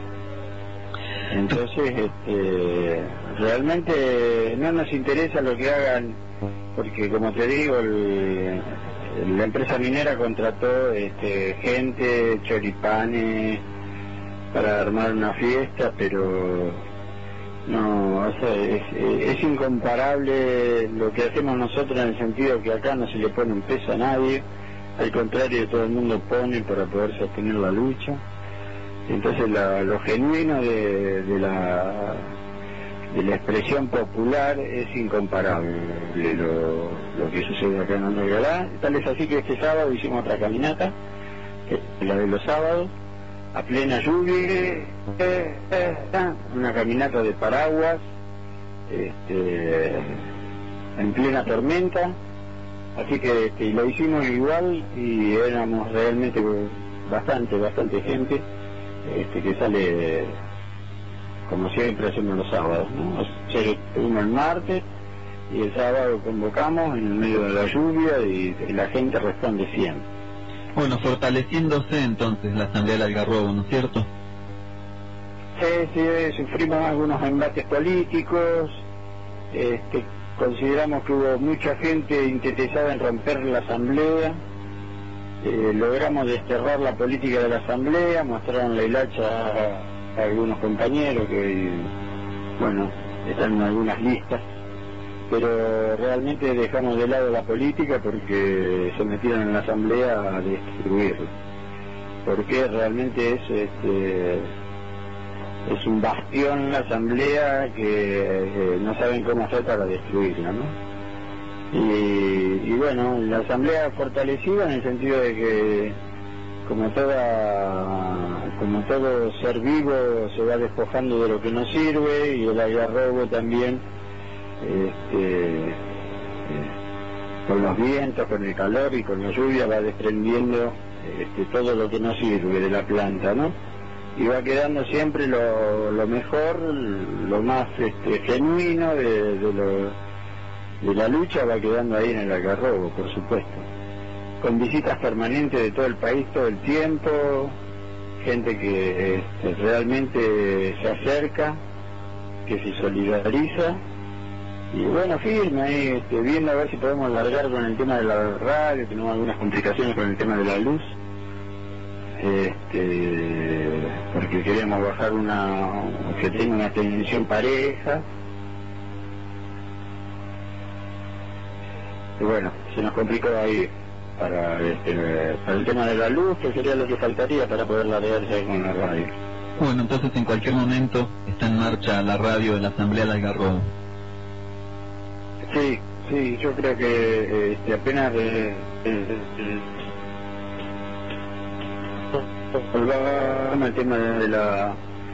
Entonces, este, realmente no nos interesa lo que hagan, porque como te digo, el, la empresa minera contrató este, gente, choripanes, para armar una fiesta, pero no, o sea, es, es incomparable lo que hacemos nosotros, en el sentido que acá no se le pone un peso a nadie, al contrario, todo el mundo pone para poder sostener la lucha. Entonces la, lo genuino de, de la de la expresión popular es incomparable lo, lo que sucede acá en Andalgalá. Tal es así que este sábado hicimos otra caminata, que es la de los sábados, a plena lluvia, una caminata de paraguas, este, en plena tormenta, así que este, lo hicimos igual y éramos realmente bastante, bastante gente, este, que sale como siempre hacemos los sábados, ¿no? O sea, estuvimos el martes y el sábado convocamos en el medio de la lluvia y, y la gente responde siempre. Bueno, fortaleciéndose entonces la Asamblea del Algarrobo, ¿no es cierto? Sí, sí, sufrimos algunos embates políticos, este, consideramos que hubo mucha gente interesada en romper la Asamblea, eh, logramos desterrar la política de la Asamblea, mostraron la hilacha a, a algunos compañeros que, bueno, están en algunas listas, pero realmente dejamos de lado la política porque se metieron en la Asamblea a destruirla, porque realmente es este es un bastión la Asamblea que eh, no saben cómo hacer para destruirla, ¿no? Y, y bueno, la Asamblea fortalecida en el sentido de que como toda como todo ser vivo se va despojando de lo que no sirve, y el algarrobo también, este, eh, con los vientos, con el calor y con la lluvia va desprendiendo este, todo lo que no sirve de la planta, ¿no? Y va quedando siempre lo, lo mejor, lo más este, genuino de, de, lo, de la lucha va quedando ahí en el algarrobo, por supuesto, con visitas permanentes de todo el país todo el tiempo, gente que este, realmente se acerca, que se solidariza. Y bueno, firme ahí, este, viendo a ver si podemos largar con el tema de la radio, tenemos algunas complicaciones con el tema de la luz, este, porque queríamos bajar una, que tenga una tensión pareja, y bueno, se nos complicó ahí para, este, para el tema de la luz, que sería lo que faltaría para poder largarse con la radio. Bueno, entonces en cualquier momento está en marcha la radio de la Asamblea del Algarrobo. Sí, sí, yo creo que este, apenas de, de, de, volvamos al tema de la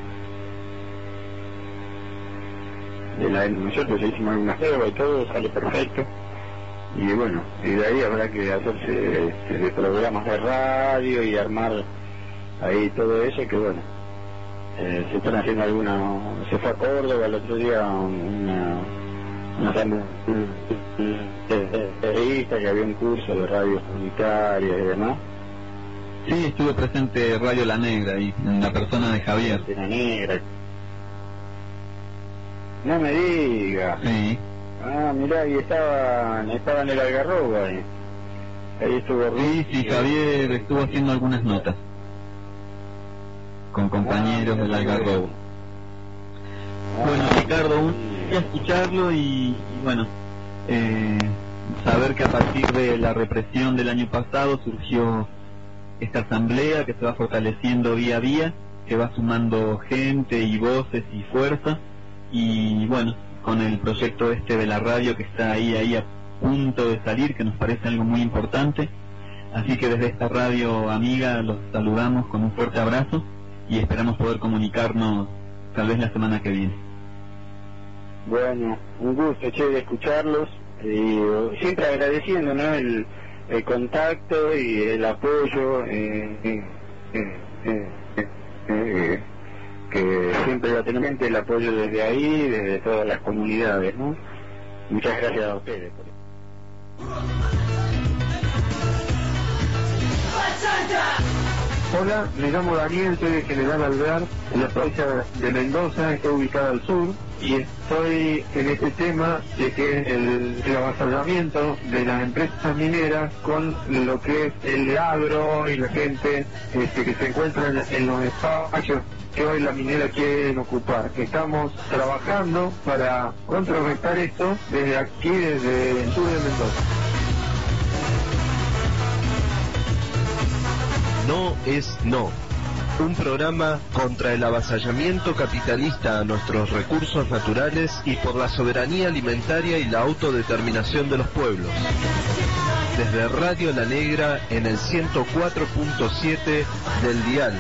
de la nosotros hicimos algunas pruebas y todo, sale perfecto, y bueno, y de ahí habrá que hacerse este, de programas de radio y armar ahí todo eso, que bueno, eh, se están haciendo alguna, se fue a Córdoba el otro día una una revista que había un curso de radio comunitaria y demás. Sí, estuve presente Radio La Negra y en la persona de Javier. La Negra. No me diga. Sí. Ah, mirá, y estaban, estaban en el Algarrobo ahí. Ahí estuvo. Sí, sí, Javier estuvo haciendo algunas notas con compañeros Ah, del Algarrobo. Bueno, Ricardo, un día escucharlo y, y bueno, eh, saber que a partir de la represión del año pasado surgió esta asamblea que se va fortaleciendo día a día, que va sumando gente y voces y fuerza, y bueno, con el proyecto este de la radio que está ahí, ahí a punto de salir, que nos parece algo muy importante. Así que desde esta radio amiga los saludamos con un fuerte abrazo y esperamos poder comunicarnos tal vez la semana que viene. Bueno, un gusto, che, de escucharlos y siempre agradeciendo, ¿no?, el, el contacto y el apoyo eh, eh, eh, eh, eh, eh, que siempre va a tener gente, el apoyo desde ahí, desde todas las comunidades, ¿no? Muchas gracias a ustedes por eso. Hola, me llamo Daniel, soy de General Alvear, en la provincia de Mendoza, estoy ubicada al sur, y estoy en este tema de que el, el avasallamiento de las empresas mineras con lo que es el agro y la gente este, que se encuentra en, en los espacios que hoy la minera quiere ocupar. Estamos trabajando para contrarrestar esto desde aquí, desde el sur de Mendoza. No es no. Un programa contra el avasallamiento capitalista a nuestros recursos naturales y por la soberanía alimentaria y la autodeterminación de los pueblos. Desde Radio La Negra en el ciento cuatro punto siete del dial.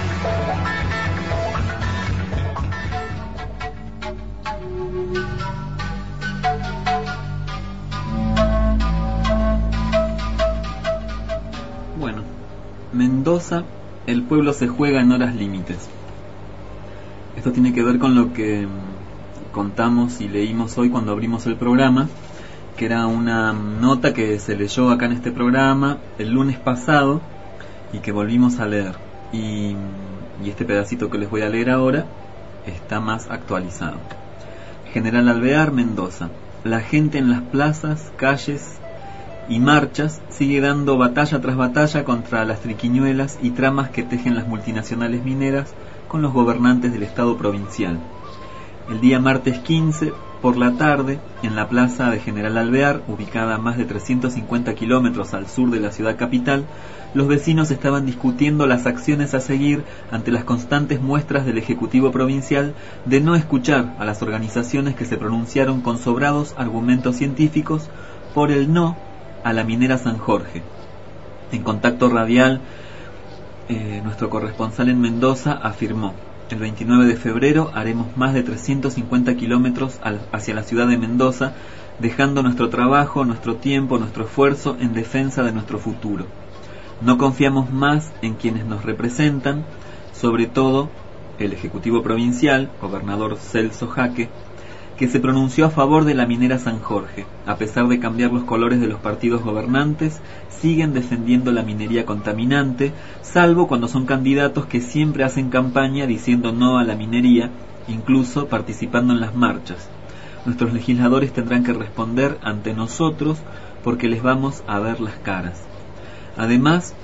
Bueno, Mendoza, el pueblo se juega en horas límites. Esto tiene que ver con lo que contamos y leímos hoy cuando abrimos el programa, que era una nota que se leyó acá en este programa el lunes pasado y que volvimos a leer. Y, y este pedacito que les voy a leer ahora está más actualizado. General Alvear, Mendoza. La gente en las plazas, calles y marchas sigue dando batalla tras batalla contra las triquiñuelas y tramas que tejen las multinacionales mineras con los gobernantes del Estado provincial. El día martes quince, por la tarde, en la plaza de General Alvear, ubicada a más de trescientos cincuenta kilómetros al sur de la ciudad capital, los vecinos estaban discutiendo las acciones a seguir ante las constantes muestras del Ejecutivo provincial de no escuchar a las organizaciones que se pronunciaron con sobrados argumentos científicos por el no a la minera San Jorge. En contacto radial, eh, nuestro corresponsal en Mendoza afirmó: el veintinueve de febrero haremos más de trescientos cincuenta kilómetros al, hacia la ciudad de Mendoza, dejando nuestro trabajo, nuestro tiempo, nuestro esfuerzo en defensa de nuestro futuro. No confiamos más en quienes nos representan, sobre todo el Ejecutivo provincial, gobernador Celso Jaque, que se pronunció a favor de la minera San Jorge. A pesar de cambiar los colores de los partidos gobernantes, siguen defendiendo la minería contaminante, salvo cuando son candidatos que siempre hacen campaña diciendo no a la minería, incluso participando en las marchas. Nuestros legisladores tendrán que responder ante nosotros porque les vamos a ver las caras. Además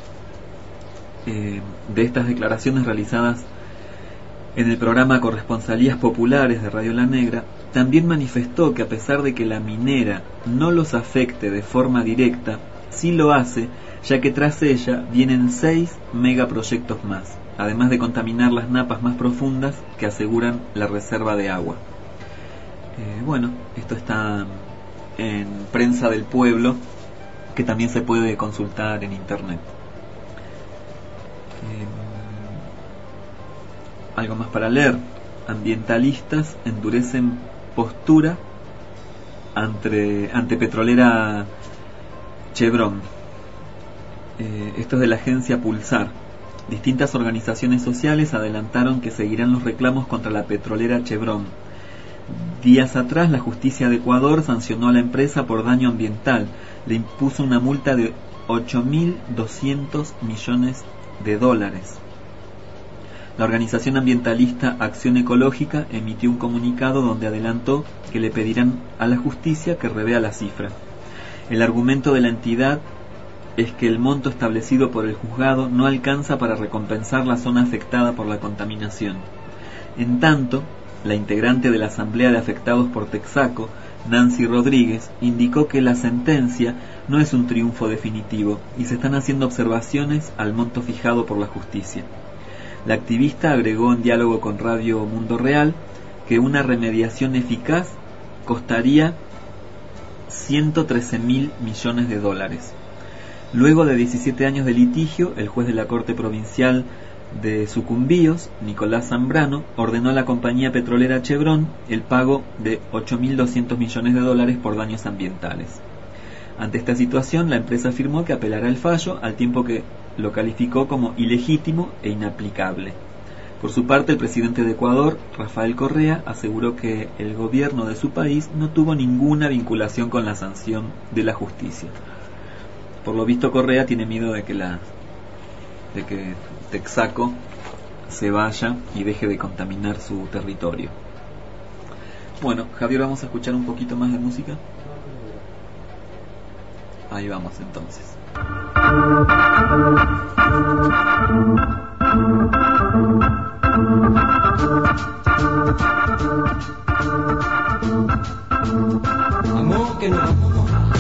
eh, de estas declaraciones realizadas en el programa Corresponsalías Populares de Radio La Negra, también manifestó que a pesar de que la minera no los afecte de forma directa, sí lo hace, ya que tras ella vienen seis megaproyectos más, además de contaminar las napas más profundas que aseguran la reserva de agua. Eh, bueno, esto está en Prensa del Pueblo, que también se puede consultar en internet. Eh, algo más para leer. Ambientalistas endurecen postura ante, ante petrolera Chevron. Eh, esto es de la agencia Pulsar. Distintas organizaciones sociales adelantaron que seguirán los reclamos contra la petrolera Chevron. Días atrás, la justicia de Ecuador sancionó a la empresa por daño ambiental. Le impuso una multa de ocho mil doscientos millones de dólares. La organización ambientalista Acción Ecológica emitió un comunicado donde adelantó que le pedirán a la justicia que revea la cifra. El argumento de la entidad es que el monto establecido por el juzgado no alcanza para recompensar la zona afectada por la contaminación. En tanto, la integrante de la Asamblea de Afectados por Texaco, Nancy Rodríguez, indicó que la sentencia no es un triunfo definitivo y se están haciendo observaciones al monto fijado por la justicia. La activista agregó en diálogo con Radio Mundo Real que una remediación eficaz costaría ciento trece mil millones de dólares. Luego de diecisiete años de litigio, el juez de la Corte Provincial de Sucumbíos, Nicolás Zambrano, ordenó a la compañía petrolera Chevron el pago de ocho mil doscientos millones de dólares por daños ambientales. Ante esta situación, la empresa afirmó que apelará el fallo, al tiempo que lo calificó como ilegítimo e inaplicable. Por su parte, el presidente de Ecuador, Rafael Correa, aseguró que el gobierno de su país no tuvo ninguna vinculación con la sanción de la justicia. Por lo visto, Correa tiene miedo de que la de que Texaco se vaya y deje de contaminar su territorio. Bueno, Javier, vamos a escuchar un poquito más de música. Ahí vamos entonces. Amor que no vamos a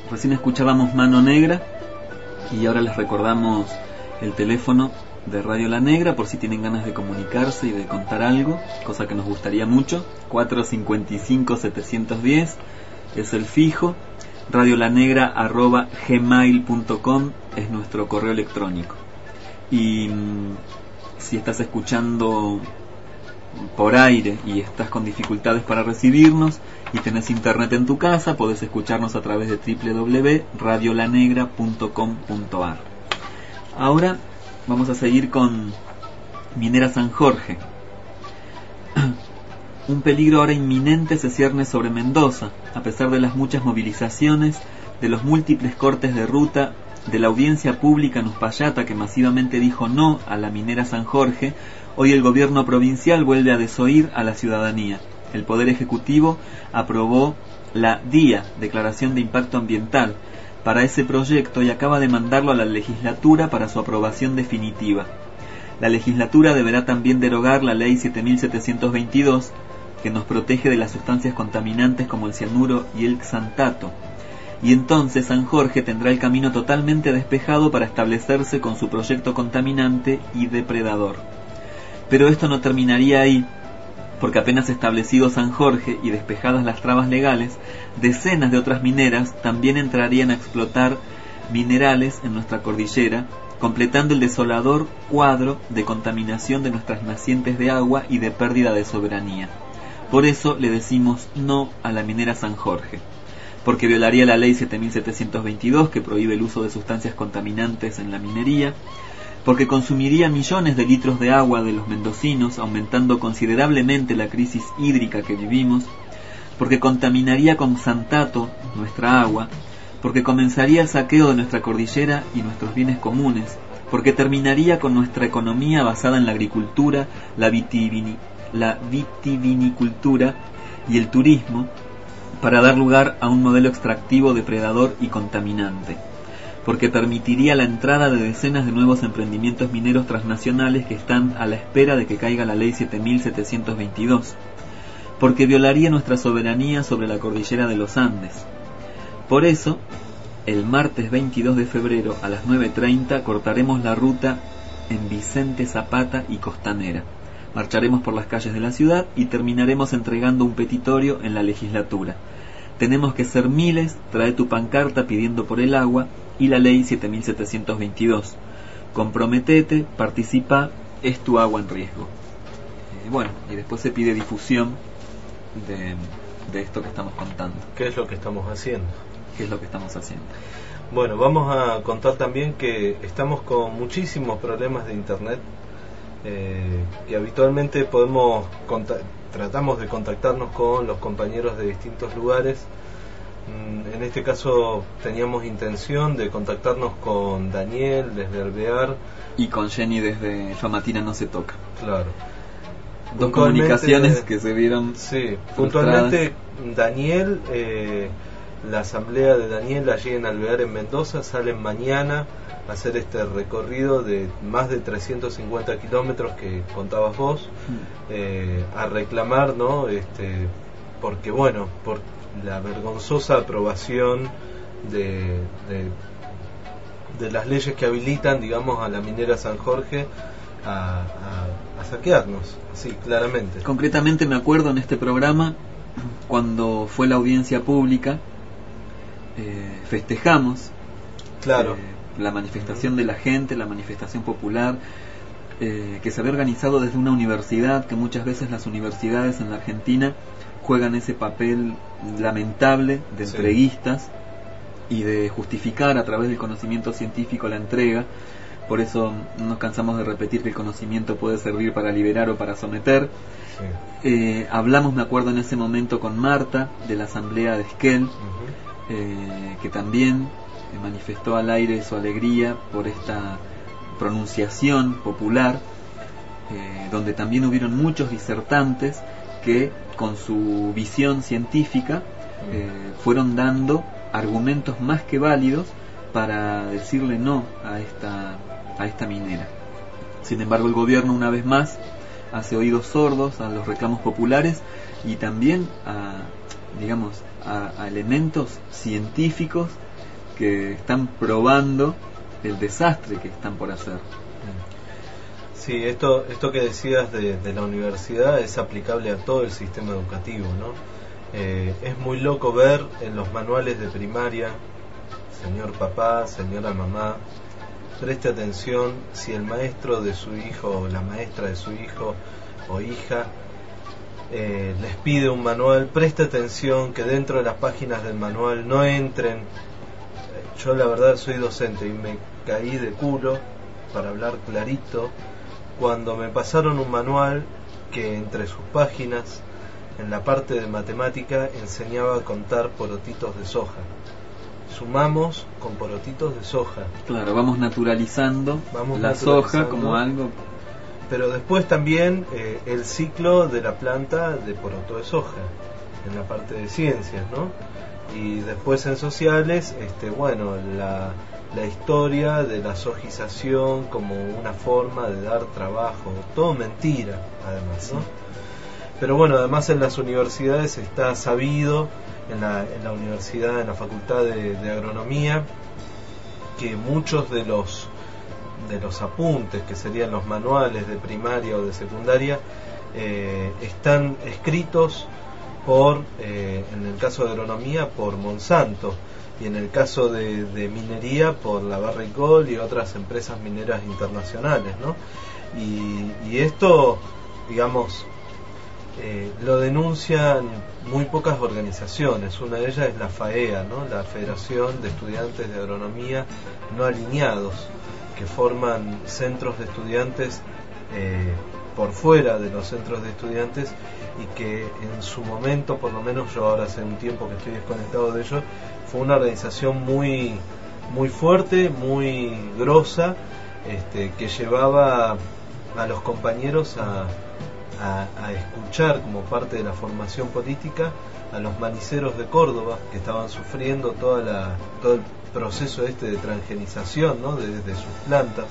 recién escuchábamos Mano Negra y ahora les recordamos el teléfono de Radio La Negra por si tienen ganas de comunicarse y de contar algo, cosa que nos gustaría mucho. Cuatro cinco cinco siete uno cero es el fijo. radiolanegra arroba gmail punto com es nuestro correo electrónico. Y mmm, si estás escuchando por aire y estás con dificultades para recibirnos y tenés internet en tu casa, podés escucharnos a través de doble u doble u doble u punto radiolanegra punto com punto a r. Ahora vamos a seguir con Minera San Jorge. Un peligro ahora inminente se cierne sobre Mendoza, a pesar de las muchas movilizaciones, de los múltiples cortes de ruta, de la audiencia pública en Uspallata que masivamente dijo no a la minera San Jorge. Hoy el gobierno provincial vuelve a desoír a la ciudadanía. El Poder Ejecutivo aprobó la D I A, Declaración de Impacto Ambiental, para ese proyecto y acaba de mandarlo a la legislatura para su aprobación definitiva. La legislatura deberá también derogar la ley siete mil setecientos veintidós, que nos protege de las sustancias contaminantes como el cianuro y el xantato. Y entonces San Jorge tendrá el camino totalmente despejado para establecerse con su proyecto contaminante y depredador. Pero esto no terminaría ahí, porque apenas establecido San Jorge y despejadas las trabas legales, decenas de otras mineras también entrarían a explotar minerales en nuestra cordillera, completando el desolador cuadro de contaminación de nuestras nacientes de agua y de pérdida de soberanía. Por eso le decimos no a la minera San Jorge, porque violaría la ley siete mil setecientos veintidós que prohíbe el uso de sustancias contaminantes en la minería, porque consumiría millones de litros de agua de los mendocinos, aumentando considerablemente la crisis hídrica que vivimos, porque contaminaría con xantato nuestra agua, porque comenzaría el saqueo de nuestra cordillera y nuestros bienes comunes, porque terminaría con nuestra economía basada en la agricultura, la vitivini, la vitivinicultura y el turismo, para dar lugar a un modelo extractivo, depredador y contaminante, porque permitiría la entrada de decenas de nuevos emprendimientos mineros transnacionales que están a la espera de que caiga la ley siete mil setecientos veintidós, porque violaría nuestra soberanía sobre la cordillera de los Andes. Por eso, el martes veintidós de febrero a las nueve treinta cortaremos la ruta en Vicente Zapata y Costanera. Marcharemos por las calles de la ciudad y terminaremos entregando un petitorio en la legislatura. Tenemos que ser miles, trae tu pancarta pidiendo por el agua y la ley siete mil setecientos veintidós. Comprometete, participa, es tu agua en riesgo. Eh, bueno, y después se pide difusión de, de esto que estamos contando. ¿Qué es lo que estamos haciendo? ¿Qué es lo que estamos haciendo? Bueno, vamos a contar también que estamos con muchísimos problemas de internet. Eh, que habitualmente podemos tratamos de contactarnos con los compañeros de distintos lugares. Mm, en este caso teníamos intención de contactarnos con Daniel desde Alvear y con Jenny desde Famatina No Se Toca. Claro. Dos comunicaciones que se vieron. Sí, puntualmente Daniel, eh, la asamblea de Daniel allí en Alvear en Mendoza salen mañana hacer este recorrido de más de trescientos cincuenta kilómetros que contabas vos, eh, a reclamar, ¿no? Este, porque bueno, por la vergonzosa aprobación de, de, de las leyes que habilitan, digamos, a la minera San Jorge a, a, a saquearnos, así claramente. Concretamente me acuerdo en este programa, cuando fue la audiencia pública, eh, festejamos. Claro. Eh, la manifestación de la gente, la manifestación popular, eh, que se había organizado desde una universidad, que muchas veces las universidades en la Argentina juegan ese papel lamentable de sí. entreguistas y de justificar a través del conocimiento científico la entrega. Por eso no nos cansamos de repetir que el conocimiento puede servir para liberar o para someter. Sí. Eh, hablamos, me acuerdo en ese momento, con Marta de la asamblea de Esquel, uh-huh. eh, que también manifestó al aire su alegría por esta pronunciación popular, eh, donde también hubieron muchos disertantes que con su visión científica eh, fueron dando argumentos más que válidos para decirle no a esta, a esta minera. Sin embargo, el gobierno una vez más hace oídos sordos a los reclamos populares y también a, digamos, a, a elementos científicos que están probando el desastre que están por hacer. Sí, esto, esto que decías de, de la universidad es aplicable a todo el sistema educativo, ¿no? Eh, es muy loco ver en los manuales de primaria, señor papá, señora mamá, preste atención si el maestro de su hijo o la maestra de su hijo o hija eh, les pide un manual, preste atención que dentro de las páginas del manual no entren. Yo la verdad soy docente y me caí de culo, para hablar clarito, cuando me pasaron un manual que entre sus páginas, en la parte de matemática, enseñaba a contar porotitos de soja. Sumamos con porotitos de soja. Claro, vamos naturalizando vamos la naturalizando, soja como algo. Pero después también eh, el ciclo de la planta de poroto de soja, en la parte de ciencias, ¿no? Y después en sociales, este, bueno, la, la historia de la sojización como una forma de dar trabajo, todo mentira, además, ¿no? Sí. Pero bueno, además en las universidades está sabido, en la, en la universidad, en la facultad de, de agronomía, que muchos de los de los apuntes, que serían los manuales de primaria o de secundaria, eh, están escritos por, eh, en el caso de agronomía, por Monsanto, y en el caso de, de minería, por la Barrick Gold y otras empresas mineras internacionales, ¿no? Y, y esto, digamos, eh, lo denuncian muy pocas organizaciones. Una de ellas es la FAEA, ¿no? La Federación de Estudiantes de Agronomía No Alineados, que forman centros de estudiantes eh, por fuera de los centros de estudiantes, y que en su momento, por lo menos yo ahora hace un tiempo que estoy desconectado de ello, fue una organización muy muy fuerte, muy grosa, este, que llevaba a los compañeros a, a, a escuchar, como parte de la formación política, a los maniceros de Córdoba, que estaban sufriendo toda la, todo el proceso este de transgenización, ¿no? de, de sus plantas,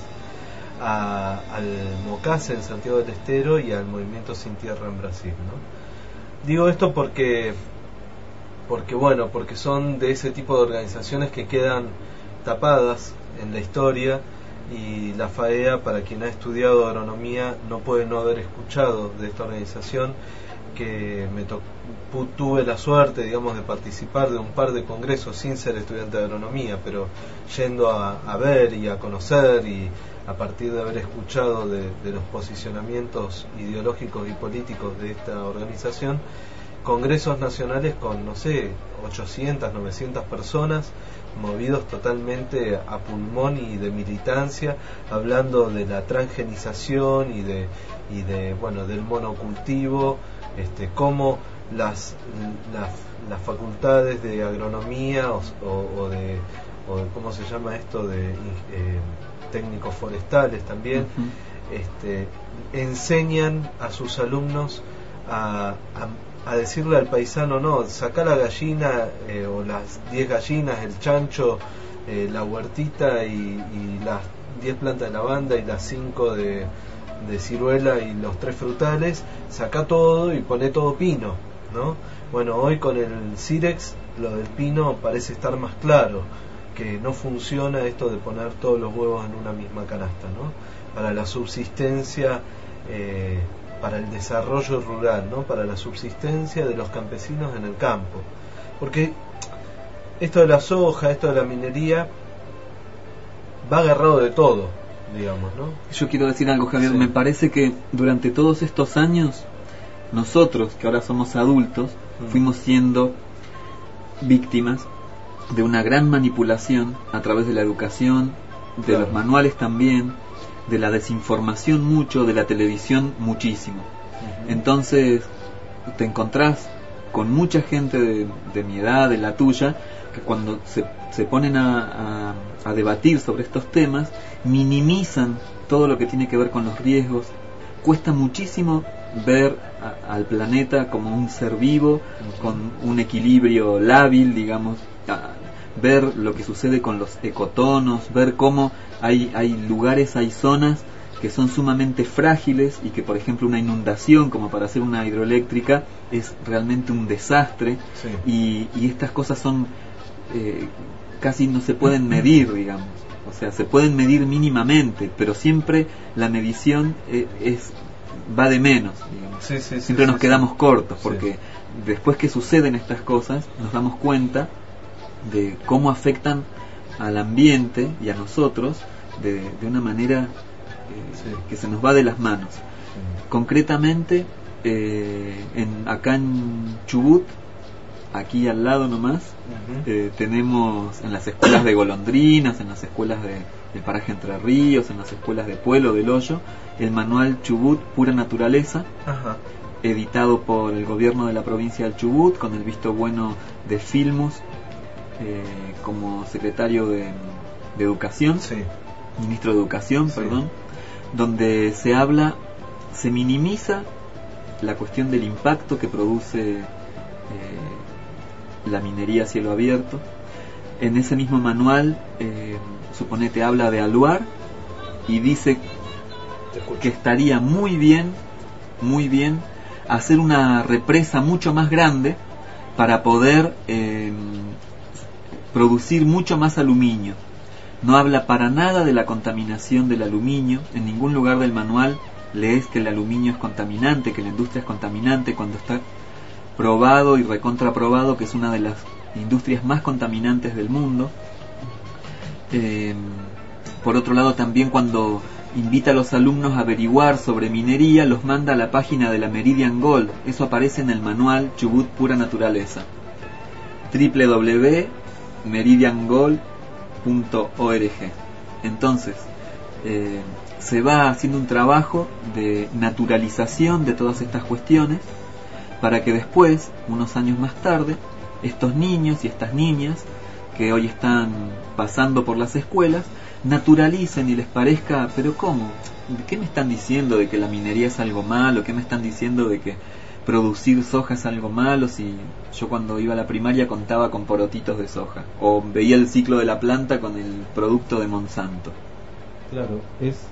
a, al Mocase en Santiago del Estero y al Movimiento Sin Tierra en Brasil, ¿no? Digo esto porque porque bueno, porque son de ese tipo de organizaciones que quedan tapadas en la historia, y la FAEA, para quien ha estudiado agronomía, no puede no haber escuchado de esta organización, que me to- tuve la suerte, digamos, de participar de un par de congresos sin ser estudiante de agronomía, pero yendo a, a ver y a conocer, y a partir de haber escuchado de, de los posicionamientos ideológicos y políticos de esta organización, congresos nacionales con, no sé, ochocientas, novecientas personas, movidos totalmente a pulmón y de militancia, hablando de la transgenización y de, y de bueno, del monocultivo, este, cómo las, las, las facultades de agronomía o, o, o de, o de, ¿cómo se llama esto?, de eh, técnicos forestales también, uh-huh. este, enseñan a sus alumnos a, a, a decirle al paisano, no, saca la gallina eh, o las diez gallinas, el chancho, eh, la huertita y, y las diez plantas de lavanda y las cinco de, de ciruela y los tres frutales, saca todo y pone todo pino, ¿no? Bueno, hoy con el Cirex lo del pino parece estar más claro, que no funciona esto de poner todos los huevos en una misma canasta, ¿no? Para la subsistencia, eh, para el desarrollo rural, ¿no? Para la subsistencia de los campesinos en el campo. Porque esto de la soja, esto de la minería, va agarrado de todo, digamos, ¿no? Yo quiero decir algo, Javier. Sí. Me parece que durante todos estos años, nosotros, que ahora somos adultos, mm. fuimos siendo víctimas de una gran manipulación a través de la educación, de claro. los manuales también, de la desinformación mucho, de la televisión muchísimo. Uh-huh. Entonces te encontrás con mucha gente de, de mi edad, de la tuya, que cuando se, se ponen a, a, a debatir sobre estos temas, minimizan todo lo que tiene que ver con los riesgos. Cuesta muchísimo ver a, al planeta como un ser vivo, uh-huh. con un equilibrio lábil, digamos, a, ver lo que sucede con los ecotonos, ver cómo hay, hay lugares, hay zonas que son sumamente frágiles y que, por ejemplo, una inundación como para hacer una hidroeléctrica es realmente un desastre. Sí. y, y estas cosas son eh, casi no se pueden medir, digamos. O sea, se pueden medir mínimamente, pero siempre la medición eh, es va de menos, digamos. Sí, sí, sí, siempre sí, nos sí. quedamos cortos, porque Sí. después que suceden estas cosas, nos damos cuenta de cómo afectan al ambiente y a nosotros de, de una manera eh, Sí. que se nos va de las manos. Sí. Concretamente, eh, en, acá en Chubut, aquí al lado nomás, Ujú. eh, tenemos en las escuelas de Golondrinas, en las escuelas de, del paraje Entre Ríos, en las escuelas de Pueblo del Hoyo, el manual Chubut Pura Naturaleza, Ajá. editado por el gobierno de la provincia del Chubut, con el visto bueno de Filmus eh, como secretario de, de Educación, Sí. ministro de Educación, Sí. perdón, donde se habla, se minimiza la cuestión del impacto que produce eh, la minería a cielo abierto. En ese mismo manual, eh, suponete, habla de aluar y dice Te escucho. que estaría muy bien, muy bien, hacer una represa mucho más grande para poder eh, producir mucho más aluminio. No habla para nada de la contaminación del aluminio. En ningún lugar del manual lees que el aluminio es contaminante, que la industria es contaminante, cuando está probado y recontraprobado que es una de las industrias más contaminantes del mundo. Eh, por otro lado, también cuando invita a los alumnos a averiguar sobre minería, los manda a la página de la Meridian Gold. Eso aparece en el manual Chubut Pura Naturaleza, doble u doble u doble u punto meridian gold punto org. Entonces, eh, se va haciendo un trabajo de naturalización de todas estas cuestiones, para que después, unos años más tarde, estos niños y estas niñas que hoy están pasando por las escuelas naturalicen y les parezca, pero ¿cómo? ¿Qué me están diciendo de que la minería es algo malo? ¿Qué me están diciendo de que producir soja es algo malo? Si yo cuando iba a la primaria contaba con porotitos de soja, o veía el ciclo de la planta con el producto de Monsanto. Claro, es... Eh,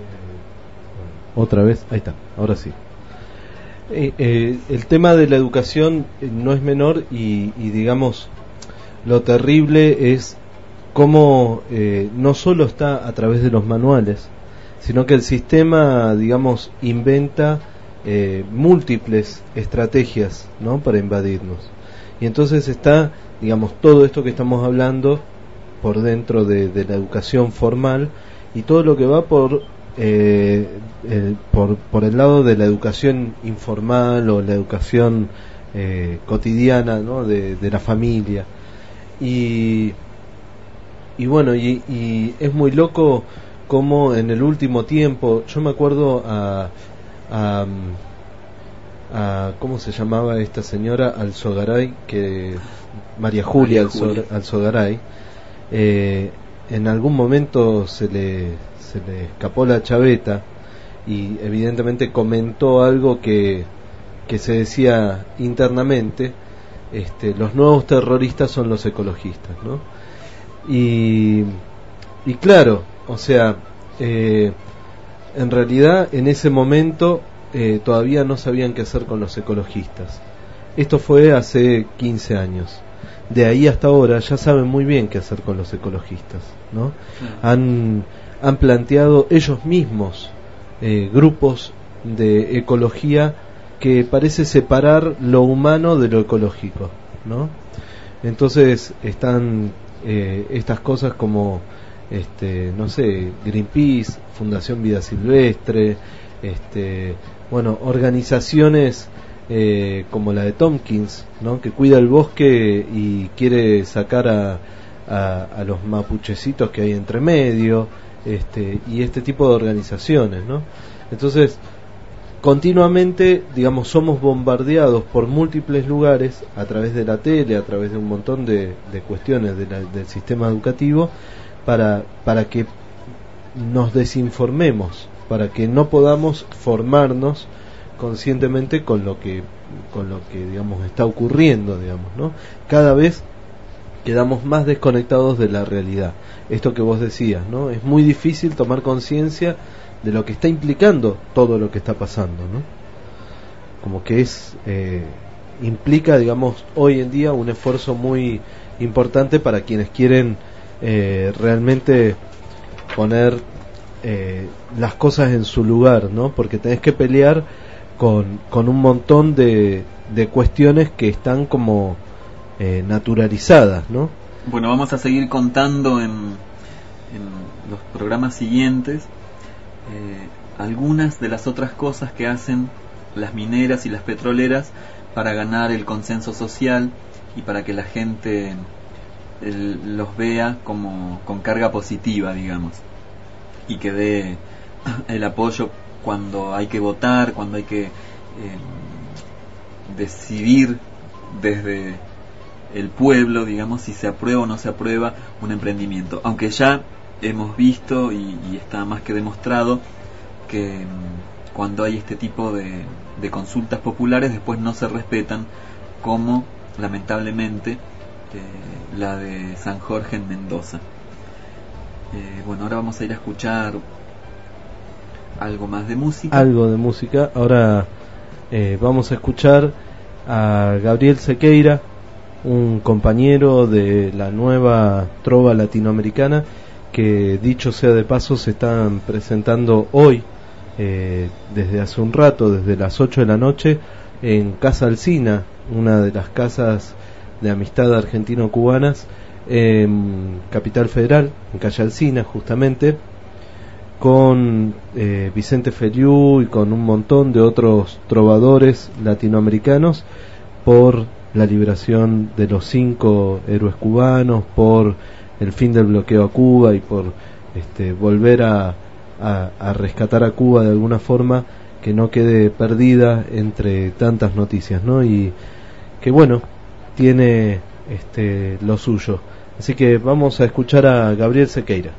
bueno, otra vez, ahí está, ahora sí. Eh, eh, el tema de la educación eh, no es menor y, y digamos, lo terrible es cómo eh, no solo está a través de los manuales, sino que el sistema, digamos, inventa eh, múltiples estrategias, ¿no?, para invadirnos. Y entonces está, digamos, todo esto que estamos hablando por dentro de, de la educación formal y todo lo que va por, eh, el, por, por el lado de la educación informal o la educación eh, cotidiana, ¿no?, de, de la familia. Y, y bueno, y, y es muy loco como en el último tiempo, yo me acuerdo a, a, a ¿cómo se llamaba esta señora? Alzogaray, que María Julia, María Julia. Alzo, Alzogaray, eh, en algún momento se le, se le escapó la chaveta y evidentemente comentó algo que, que se decía internamente. Este, los nuevos terroristas son los ecologistas, ¿no? Y, y claro, o sea, eh, en realidad en ese momento eh, todavía no sabían qué hacer con los ecologistas. Esto fue hace quince años. De ahí hasta ahora ya saben muy bien qué hacer con los ecologistas, ¿no? Han, han planteado ellos mismos eh, grupos de ecología que parece separar lo humano de lo ecológico, ¿no? Entonces están eh, estas cosas como, este, no sé, Greenpeace, Fundación Vida Silvestre, este, bueno, organizaciones eh, como la de Tompkins, ¿no?, que cuida el bosque y quiere sacar a, a, a los mapuchecitos que hay entre medio, este, y este tipo de organizaciones, ¿no? Entonces, continuamente, digamos, somos bombardeados por múltiples lugares a través de la tele, a través de un montón de, de cuestiones de la, del sistema educativo para, para que nos desinformemos, para que no podamos formarnos conscientemente con lo que con lo que digamos está ocurriendo, digamos, ¿no? Cada vez quedamos más desconectados de la realidad. Esto que vos decías, ¿no? Es muy difícil tomar conciencia de lo que está implicando todo lo que está pasando, ¿no? Como que es eh, implica, digamos, hoy en día un esfuerzo muy importante para quienes quieren eh, realmente poner eh, las cosas en su lugar, ¿no? Porque tenés que pelear con, con un montón de, de cuestiones que están como eh, naturalizadas, ¿no? Bueno, vamos a seguir contando en, en los programas siguientes eh, algunas de las otras cosas que hacen las mineras y las petroleras para ganar el consenso social y para que la gente el, los vea como con carga positiva, digamos, y que dé el apoyo cuando hay que votar, cuando hay que eh, decidir desde el pueblo, digamos, si se aprueba o no se aprueba un emprendimiento. Aunque ya hemos visto y, y está más que demostrado que mm, cuando hay este tipo de, de consultas populares después no se respetan, como lamentablemente eh, la de San Jorge en Mendoza. Eh, bueno, ahora vamos a ir a escuchar algo más de música. Algo de música. Ahora eh, vamos a escuchar a Gabriel Sequeira, un compañero de la nueva trova latinoamericana, que dicho sea de paso se están presentando hoy, eh, desde hace un rato, desde las ocho de la noche, en Casa Alsina, una de las casas de amistad argentino-cubanas en Capital Federal, en calle Alsina justamente, con eh, Vicente Feliú y con un montón de otros trovadores latinoamericanos, por la liberación de los cinco héroes cubanos, por el fin del bloqueo a Cuba y por este, volver a, a, a rescatar a Cuba de alguna forma, que no quede perdida entre tantas noticias, ¿no? Y que bueno, tiene este, lo suyo. Así que vamos a escuchar a Gabriel Sequeira.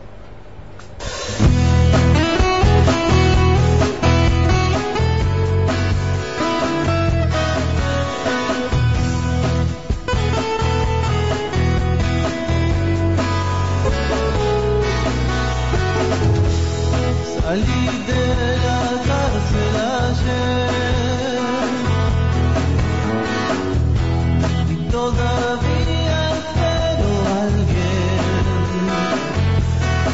Todavía espero a alguien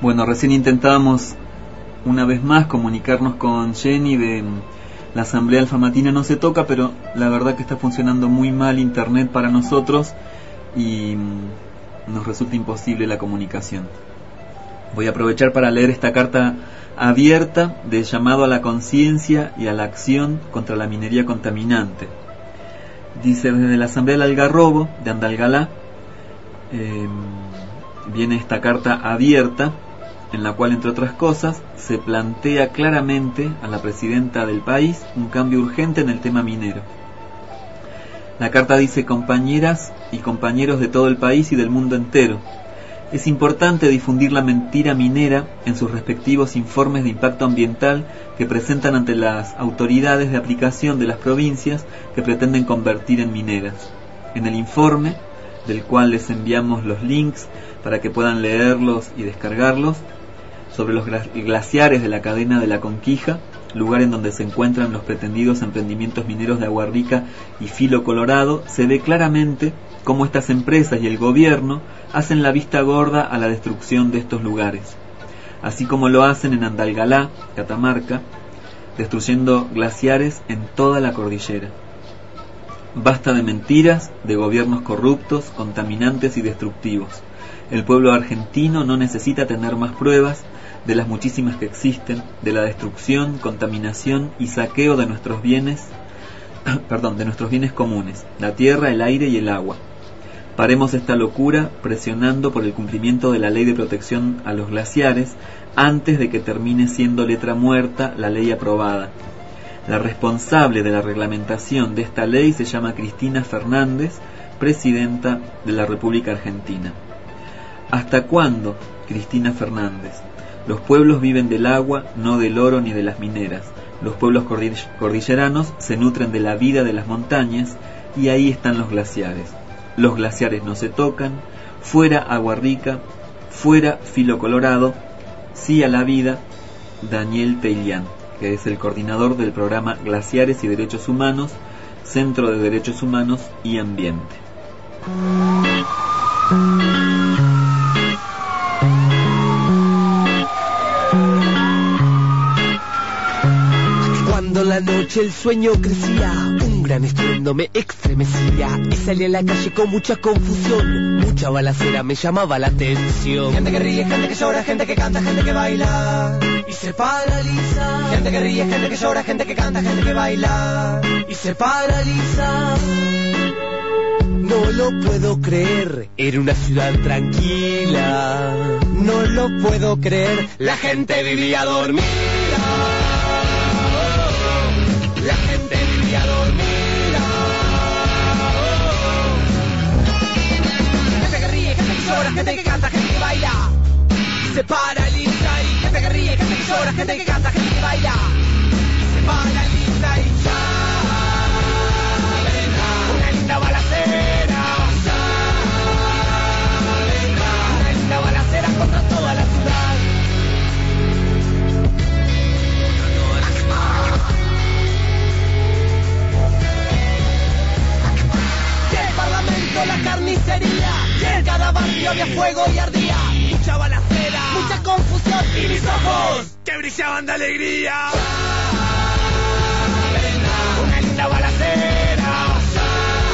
Bueno, recién intentábamos una vez más comunicarnos con Jenny de la Asamblea Alfamatina No Se Toca, pero la verdad que está funcionando muy mal internet para nosotros y nos resulta imposible la comunicación. Voy a aprovechar para leer esta carta abierta de llamado a la conciencia y a la acción contra la minería contaminante. Dice: desde la Asamblea del Algarrobo de Andalgalá eh, viene esta carta abierta, en la cual, entre otras cosas, se plantea claramente a la presidenta del país un cambio urgente en el tema minero. La carta dice: compañeras y compañeros de todo el país y del mundo entero, es importante difundir la mentira minera en sus respectivos informes de impacto ambiental que presentan ante las autoridades de aplicación de las provincias que pretenden convertir en mineras. En el informe, del cual les enviamos los links para que puedan leerlos y descargarlos, sobre los glaciares de la cadena de la Conquija, lugar en donde se encuentran los pretendidos emprendimientos mineros de Agua Rica y Filo Colorado, se ve claramente cómo estas empresas y el gobierno hacen la vista gorda a la destrucción de estos lugares, así como lo hacen en Andalgalá, Catamarca, destruyendo glaciares en toda la cordillera. Basta de mentiras, de gobiernos corruptos, contaminantes y destructivos. El pueblo argentino no necesita tener más pruebas de las muchísimas que existen, de la destrucción, contaminación y saqueo de nuestros bienes, perdón, de nuestros bienes comunes, la tierra, el aire y el agua. Paremos esta locura presionando por el cumplimiento de la ley de protección a los glaciares antes de que termine siendo letra muerta la ley aprobada. La responsable de la reglamentación de esta ley se llama Cristina Fernández, presidenta de la República Argentina. ¿Hasta cuándo, Cristina Fernández? Los pueblos viven del agua, no del oro ni de las mineras. Los pueblos cordilleranos se nutren de la vida de las montañas y ahí están los glaciares. Los glaciares no se tocan. Fuera Agua Rica, fuera Filo Colorado, sí a la vida. Daniel Teilián, que es el coordinador del programa Glaciares y Derechos Humanos, Centro de Derechos Humanos y Ambiente. Cuando la noche el sueño crecía, un gran estruendo me estremecía y salí a la calle con mucha confusión. Mucha balacera me llamaba la atención. Gente que ríe, gente que llora, gente que canta, gente que baila y se paraliza. Gente que ríe, gente que llora, gente que canta, gente que baila y se paraliza. No lo puedo creer, era una ciudad tranquila. No lo puedo creer, la gente vivía dormida. La gente vivía dormida. Gente que ríe, gente que llora, gente que canta, gente que baila, se paraliza. Y gente que ríe, gente que llora, gente que canta, gente que baila, se paraliza. Y ya vendrá una linda balacera. Ya vendrá una linda balacera contra toda la ciudad. La carnicería, y en cada barrio había fuego y ardía. Mucha balacera, mucha confusión y mis ojos que brillaban de alegría. Ya vendrá una linda balacera. Ya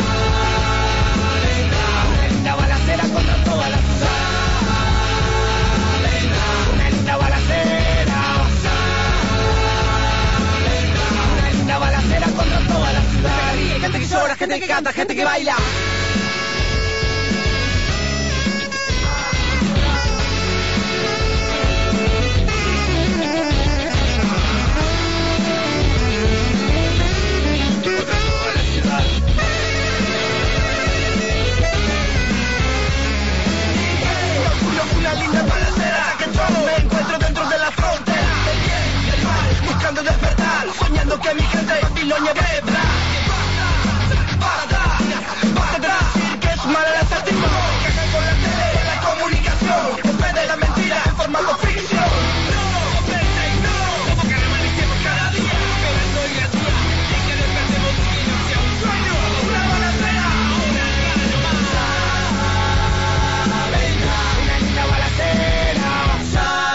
vendrá una linda balacera contra toda la ciudad. Ya vendrá una linda balacera. Ya vendrá una linda balacera contra toda la ciudad. Gente que ríe, gente que llora, gente que canta, gente que baila. Una linda balacera que yo me encuentro dentro de la frontera del bien y el mal, buscando despertar, soñando que mi gente Babilonia quebra. Para atrás, para atrás, decir que es mala la estatística, que hagan con la tele, la comunicación, en vez de la mentira en formato ficción. No, vete y no, como que remanescemos cada día, que vengo y decía, y que despertemos y que no sea un sueño, una balacera, una radio más. Una linda balacera, ya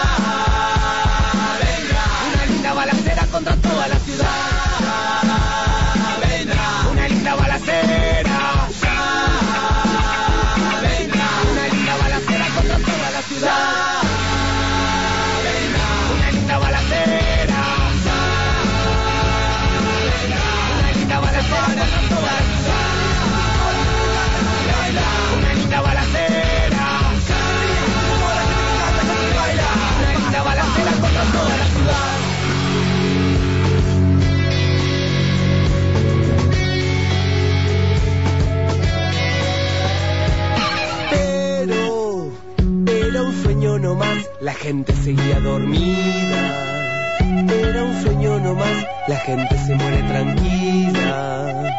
un sueño nomás, la gente seguía dormida. Era un sueño nomás, la gente se muere tranquila.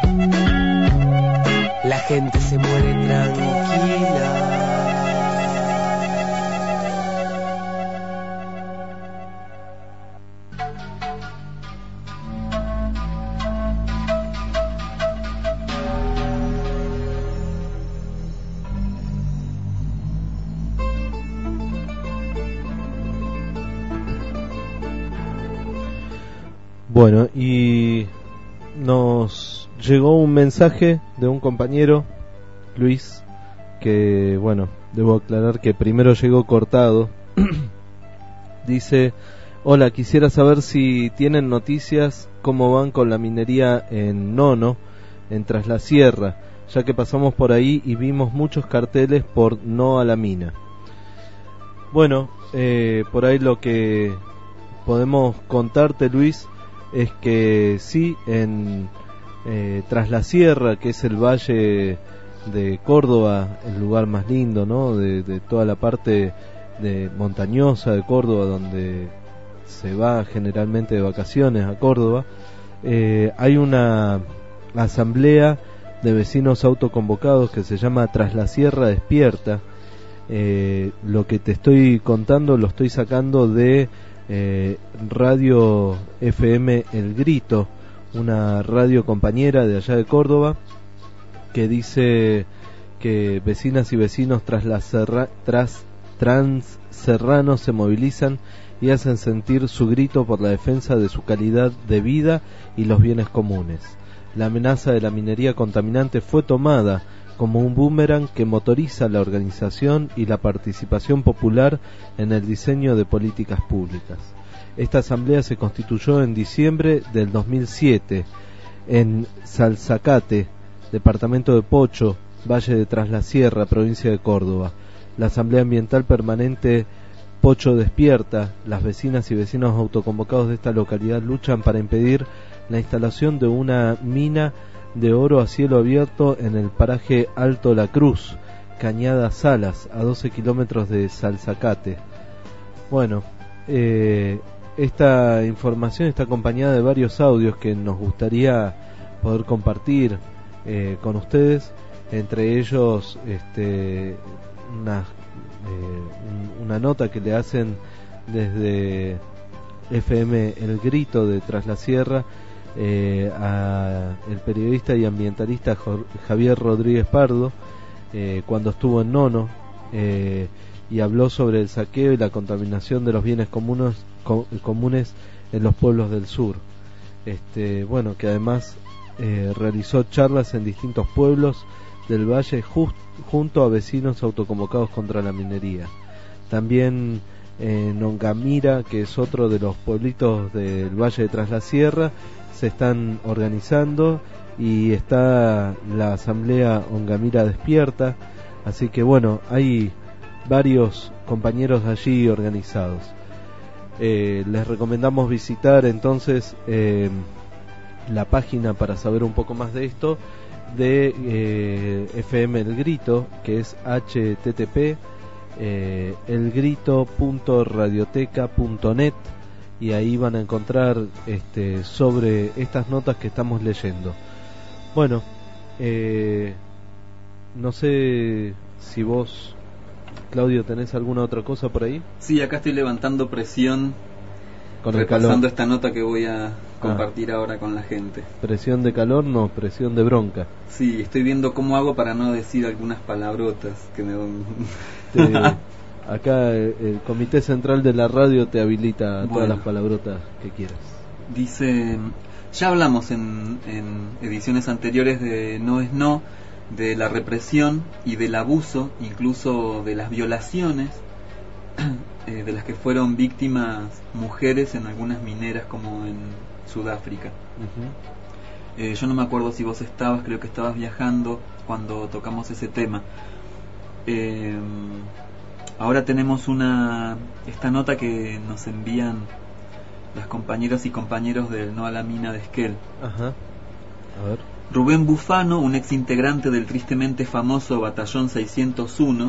La gente se muere tranquila. Bueno, y nos llegó un mensaje de un compañero, Luis, que, bueno, debo aclarar que primero llegó cortado. Dice: hola, quisiera saber si tienen noticias cómo van con la minería en Nono, en Tras la Sierra, ya que pasamos por ahí y vimos muchos carteles por no a la mina. Bueno, eh, por ahí lo que podemos contarte, Luis, es que sí, en eh, Tras la Sierra, que es el valle de Córdoba, el lugar más lindo, ¿no?, de, de toda la parte de montañosa de Córdoba, donde se va generalmente de vacaciones a Córdoba, eh, hay una asamblea de vecinos autoconvocados que se llama Tras la Sierra Despierta. Eh, lo que te estoy contando lo estoy sacando de Eh, Radio F M El Grito, una radio compañera de allá de Córdoba, que dice que vecinas y vecinos tras la serra, tras Transerranos se movilizan y hacen sentir su grito por la defensa de su calidad de vida y los bienes comunes. La amenaza de la minería contaminante fue tomada como un boomerang que motoriza la organización y la participación popular en el diseño de políticas públicas. Esta asamblea se constituyó en diciembre del dos mil siete en Salzacate, departamento de Pocho, Valle de Tras la Sierra, provincia de Córdoba. La Asamblea Ambiental Permanente Pocho Despierta, las vecinas y vecinos autoconvocados de esta localidad luchan para impedir la instalación de una mina de oro a cielo abierto en el paraje Alto La Cruz, Cañada Salas, a doce kilómetros de Salzacate. Bueno, eh, esta información está acompañada de varios audios que nos gustaría poder compartir eh, con ustedes, entre ellos este, una, eh, una nota que le hacen desde F M El Grito de Tras la Sierra, Eh, a el periodista y ambientalista Javier Rodríguez Pardo, eh, cuando estuvo en Nono, eh, y habló sobre el saqueo y la contaminación de los bienes comunes, com, comunes en los pueblos del sur. Este, bueno, que además eh, realizó charlas en distintos pueblos del valle just, junto a vecinos autoconvocados contra la minería. También en Ongamira, que es otro de los pueblitos del valle de Tras la Sierra, se están organizando y está la asamblea Ongamira Despierta, así que bueno, hay varios compañeros allí organizados. Eh, les recomendamos visitar entonces eh, la página para saber un poco más de esto de eh, F M El Grito, que es h t t p eh, elgrito punto radioteca punto net, y ahí van a encontrar este, sobre estas notas que estamos leyendo. Bueno, eh, no sé si vos, Claudio, tenés alguna otra cosa por ahí. Sí, acá estoy levantando presión con el repasando calor. esta nota que voy a compartir ah. ahora con la gente. Presión de calor, no, presión de bronca. Sí, estoy viendo cómo hago para no decir algunas palabrotas que me van... Te... Acá el, el Comité Central de la Radio te habilita bueno. todas las palabrotas que quieras. Dice, ya hablamos en, en ediciones anteriores de No es No, de la represión y del abuso, incluso de las violaciones eh, de las que fueron víctimas mujeres en algunas mineras como en Sudáfrica. Uh-huh. eh, yo no me acuerdo si vos estabas, creo que estabas viajando cuando tocamos ese tema. Eh, Ahora tenemos una esta nota que nos envían las compañeras y compañeros del No a la Mina de Esquel. Ajá. A ver. Rubén Bufano, un ex integrante del tristemente famoso Batallón seiscientos uno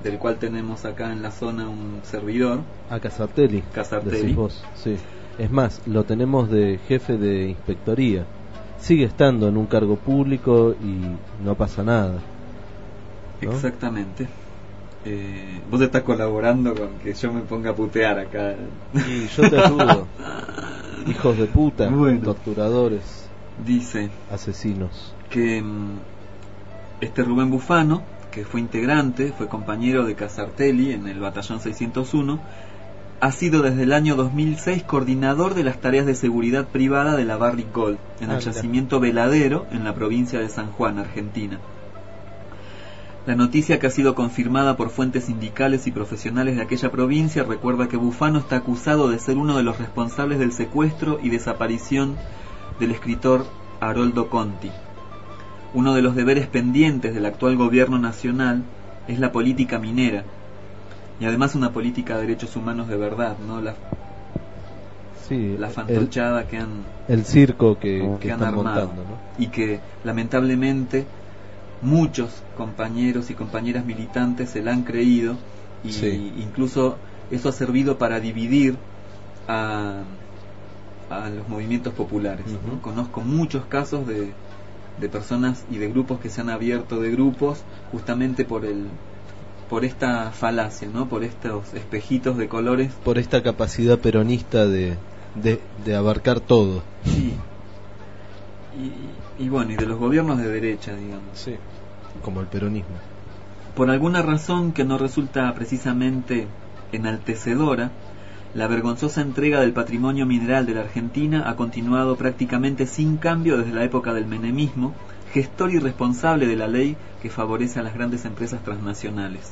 del cual tenemos acá en la zona un servidor. A Casartelli. Casartelli. Decís vos, sí. Es más, lo tenemos de jefe de inspectoría. Sigue estando en un cargo público y no pasa nada, ¿no? Exactamente. Eh, vos estás colaborando con que yo me ponga a putear acá. Y yo te ayudo. Hijos de puta, bueno, torturadores, dice asesinos. Que mm, este Rubén Bufano, que fue integrante, fue compañero de Casartelli en el batallón seiscientos uno, ha sido desde el año dos mil seis coordinador de las tareas de seguridad privada de la Barrick Gold en ah, el yacimiento Veladero en la provincia de San Juan, Argentina. La noticia, que ha sido confirmada por fuentes sindicales y profesionales de aquella provincia, recuerda que Bufano está acusado de ser uno de los responsables del secuestro y desaparición del escritor Haroldo Conti. Uno de los deberes pendientes del actual gobierno nacional es la política minera, y además una política de derechos humanos de verdad, ¿no? La, sí, la fantochada el, que han el circo que, que, que han están armado, montando, ¿no? Y que lamentablemente muchos compañeros y compañeras militantes se la han creído, y sí. incluso eso ha servido para dividir a, a los movimientos populares, uh-huh. ¿no? Conozco muchos casos de, de personas y de grupos que se han abierto de grupos justamente por el por esta falacia, ¿no? Por estos espejitos de colores, por esta capacidad peronista de, de, de abarcar todo. Sí. Y, y bueno, y de los gobiernos de derecha, digamos. Sí, como el peronismo. Por alguna razón que no resulta precisamente enaltecedora, la vergonzosa entrega del patrimonio mineral de la Argentina ha continuado prácticamente sin cambio desde la época del menemismo, gestor y responsable de la ley que favorece a las grandes empresas transnacionales.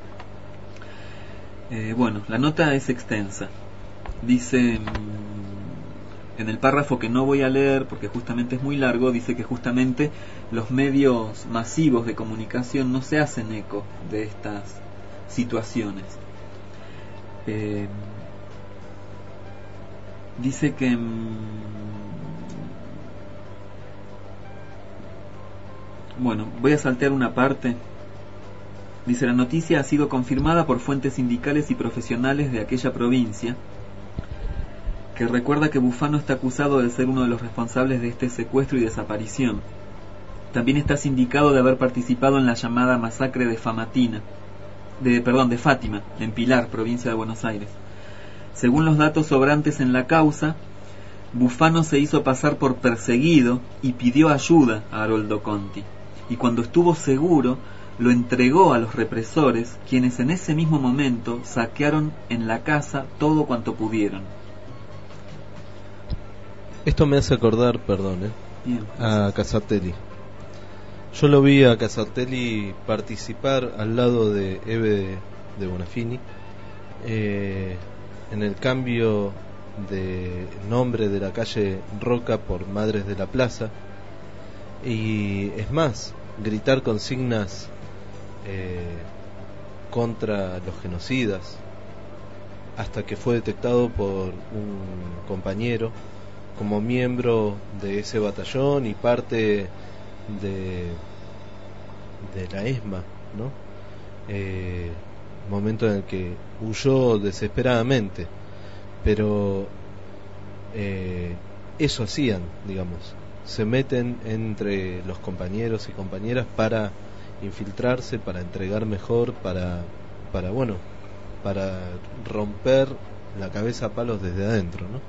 Eh, bueno, la nota es extensa. Dice, en el párrafo que no voy a leer porque justamente es muy largo, dice que justamente los medios masivos de comunicación no se hacen eco de estas situaciones. Eh, dice que bueno, voy a saltear una parte. Dice, la noticia ha sido confirmada por fuentes sindicales y profesionales de aquella provincia, que recuerda que Bufano está acusado de ser uno de los responsables de este secuestro y desaparición. También está sindicado de haber participado en la llamada masacre de Famatina, de, perdón, de Fátima, en Pilar, provincia de Buenos Aires. Según los datos sobrantes en la causa, Bufano se hizo pasar por perseguido y pidió ayuda a Haroldo Conti, y cuando estuvo seguro lo entregó a los represores, quienes en ese mismo momento saquearon en la casa todo cuanto pudieron. Esto me hace acordar, perdón, ¿eh? Bien, a Casartelli. Yo lo vi a Casartelli participar al lado de Eve de, de Bonafini eh, en el cambio de nombre de la calle Roca por Madres de la Plaza, y es más, gritar consignas eh, contra los genocidas, hasta que fue detectado por un compañero como miembro de ese batallón y parte de de la ESMA, ¿no? Eh, momento en el que huyó desesperadamente, pero eh, eso hacían, digamos, se meten entre los compañeros y compañeras para infiltrarse, para entregar mejor, para, para bueno, para romper la cabeza a palos desde adentro, ¿no?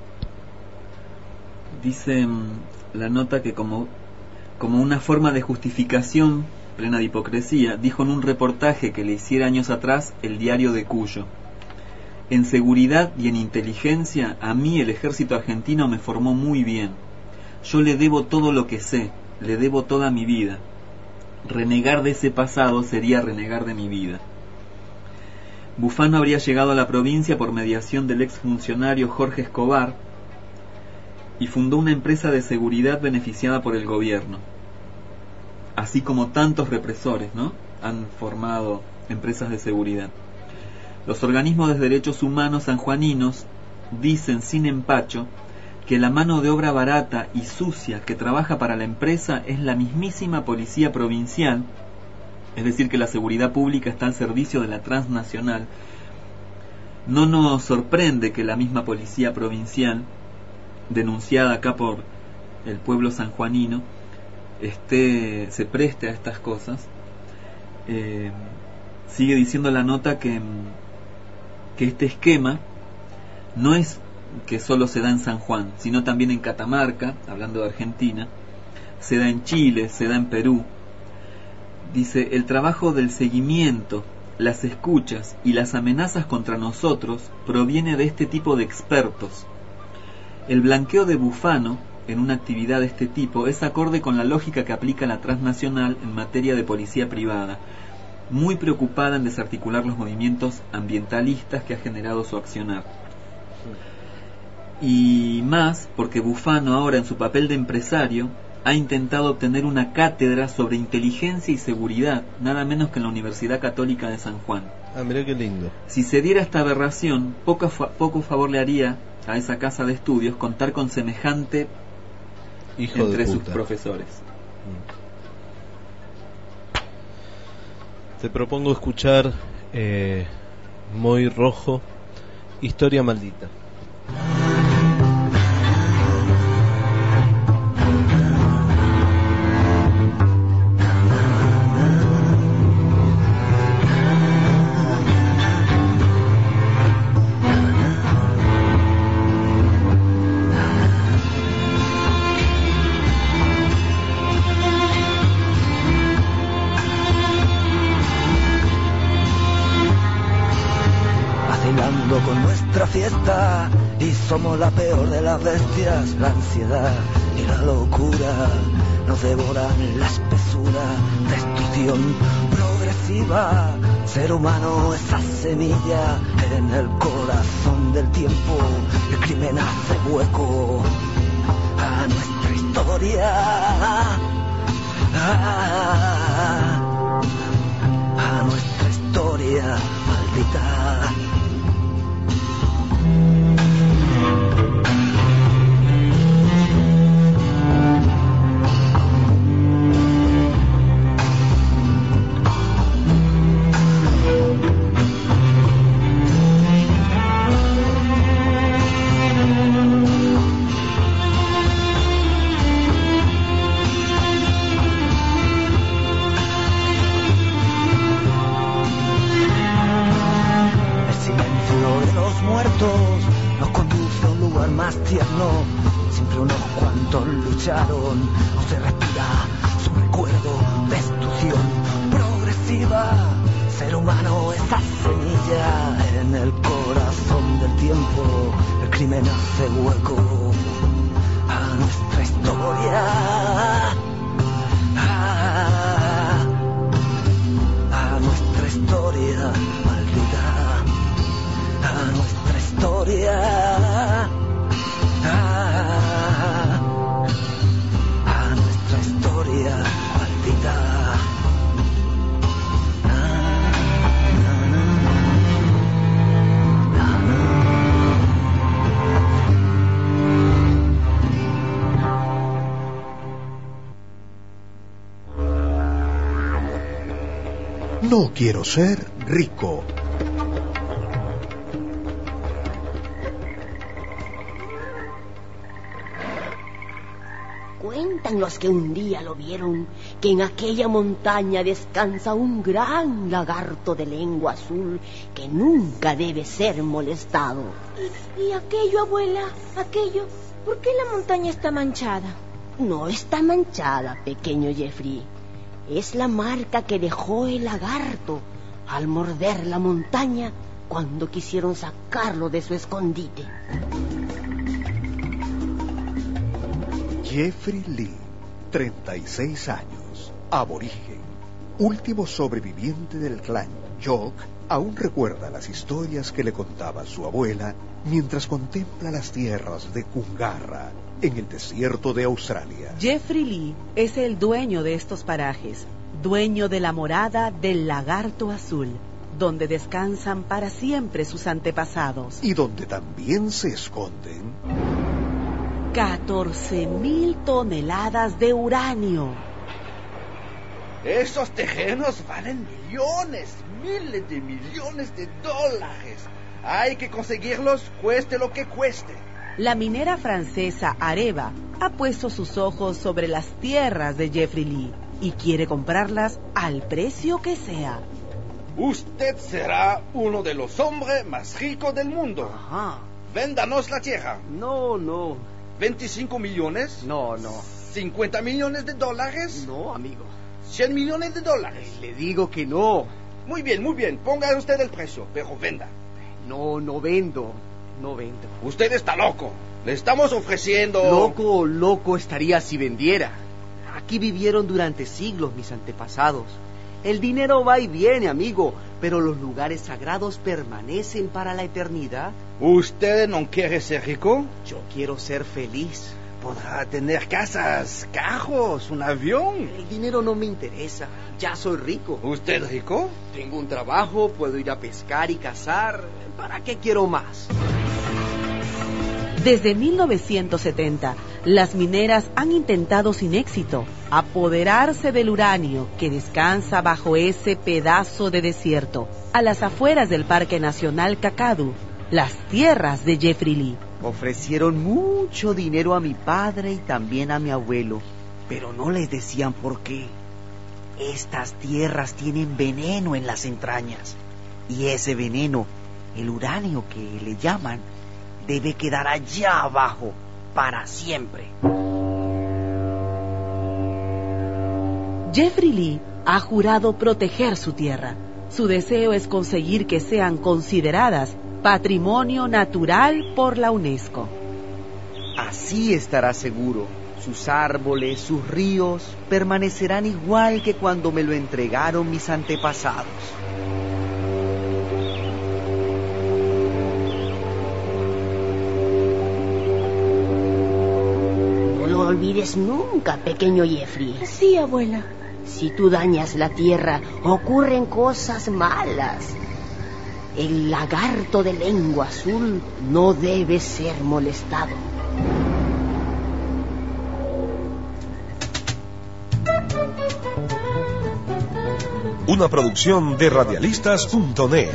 Dice la nota que como, como una forma de justificación plena de hipocresía, dijo en un reportaje que le hiciera años atrás el diario de Cuyo: en seguridad y en inteligencia, a mí el ejército argentino me formó muy bien. Yo le debo todo lo que sé, le debo toda mi vida. Renegar de ese pasado sería renegar de mi vida. Bufano habría llegado a la provincia por mediación del exfuncionario Jorge Escobar y fundó una empresa de seguridad beneficiada por el gobierno, así como tantos represores, ¿no? Han formado empresas de seguridad. Los organismos de derechos humanos sanjuaninos dicen sin empacho que la mano de obra barata y sucia que trabaja para la empresa es la mismísima policía provincial, es decir, que la seguridad pública está al servicio de la transnacional, no nos sorprende que la misma policía provincial, denunciada acá por el pueblo sanjuanino, esté, se preste a estas cosas. Eh, sigue diciendo la nota que, que este esquema no es que solo se da en San Juan, sino también en Catamarca, hablando de Argentina, se da en Chile, se da en Perú. Dice, el trabajo del seguimiento, las escuchas y las amenazas contra nosotros proviene de este tipo de expertos. El blanqueo de bufano en una actividad de este tipo es acorde con la lógica que aplica la transnacional en materia de policía privada, muy preocupada en desarticular los movimientos ambientalistas que ha generado su accionar. Y más porque Bufano ahora en su papel de empresario ha intentado obtener una cátedra sobre inteligencia y seguridad, nada menos que en la Universidad Católica de San Juan. Ah, mirá qué lindo. Si se diera esta aberración, poco, poco favor le haría a esa casa de estudios contar con semejante hijo entre de sus puta. profesores. Te propongo escuchar eh, Muy Rojo, Historia Maldita. Con nuestra fiesta y somos la peor de las bestias, la ansiedad y la locura nos devoran la espesura, destrucción progresiva, ser humano esa semilla en el corazón del tiempo, el crimen hace hueco a nuestra historia, a, a nuestra historia maldita. Nos conduce a un lugar más tierno. Siempre unos cuantos lucharon. No se respira su recuerdo. Destrucción progresiva. Ser humano esa semilla en el corazón del tiempo. El crimen hace hueco a nuestra historia. A, a nuestra historia maldita. A nuestra historia, a, a nuestra historia maldita. No quiero ser rico. Cuentan los que un día lo vieron, que en aquella montaña descansa un gran lagarto de lengua azul que nunca debe ser molestado. ¿Y, y aquello, abuela? ¿Aquello? ¿Por qué la montaña está manchada? No está manchada, pequeño Jeffrey. Es la marca que dejó el lagarto al morder la montaña cuando quisieron sacarlo de su escondite. Jeffrey Lee, treinta y seis años, aborigen, último sobreviviente del clan York, aún recuerda las historias que le contaba su abuela mientras contempla las tierras de Kungarra, en el desierto de Australia. Jeffrey Lee es el dueño de estos parajes, dueño de la morada del lagarto azul, donde descansan para siempre sus antepasados. Y donde también se esconden catorce mil toneladas de uranio. Esos terrenos valen millones, miles de millones de dólares. Hay que conseguirlos, cueste lo que cueste. La minera francesa Areva ha puesto sus ojos sobre las tierras de Jeffrey Lee y quiere comprarlas al precio que sea. Usted será uno de los hombres más ricos del mundo. Ajá. Véndanos la tierra. No, no. ¿veinticinco millones? No, no. ¿cincuenta millones de dólares? No, amigo. ¿cien millones de dólares? Le digo que no. Muy bien, muy bien. Ponga usted el precio, pero venda. No, no vendo. No vendo. Usted está loco. Le estamos ofreciendo... Loco, loco estaría si vendiera. Aquí vivieron durante siglos mis antepasados. El dinero va y viene, amigo, pero los lugares sagrados permanecen para la eternidad. ¿Usted no quiere ser rico? Yo quiero ser feliz. Podrá tener casas, carros, un avión. El dinero no me interesa. Ya soy rico. ¿Usted rico? Tengo un trabajo, puedo ir a pescar y cazar. ¿Para qué quiero más? Desde mil novecientos setenta, las mineras han intentado sin éxito apoderarse del uranio que descansa bajo ese pedazo de desierto, a las afueras del Parque Nacional Kakadu, las tierras de Jeffrey Lee. Ofrecieron mucho dinero a mi padre y también a mi abuelo, pero no les decían por qué. Estas tierras tienen veneno en las entrañas, y ese veneno, el uranio que le llaman, debe quedar allá abajo para siempre. Jeffrey Lee ha jurado proteger su tierra. Su deseo es conseguir que sean consideradas Patrimonio Natural por la UNESCO. Así estará seguro. Sus árboles, sus ríos permanecerán igual que cuando me lo entregaron mis antepasados. No lo olvides nunca, pequeño Jeffrey. Sí, abuela. Si tú dañas la tierra, ocurren cosas malas. El lagarto de lengua azul no debe ser molestado. Una producción de radialistas punto net.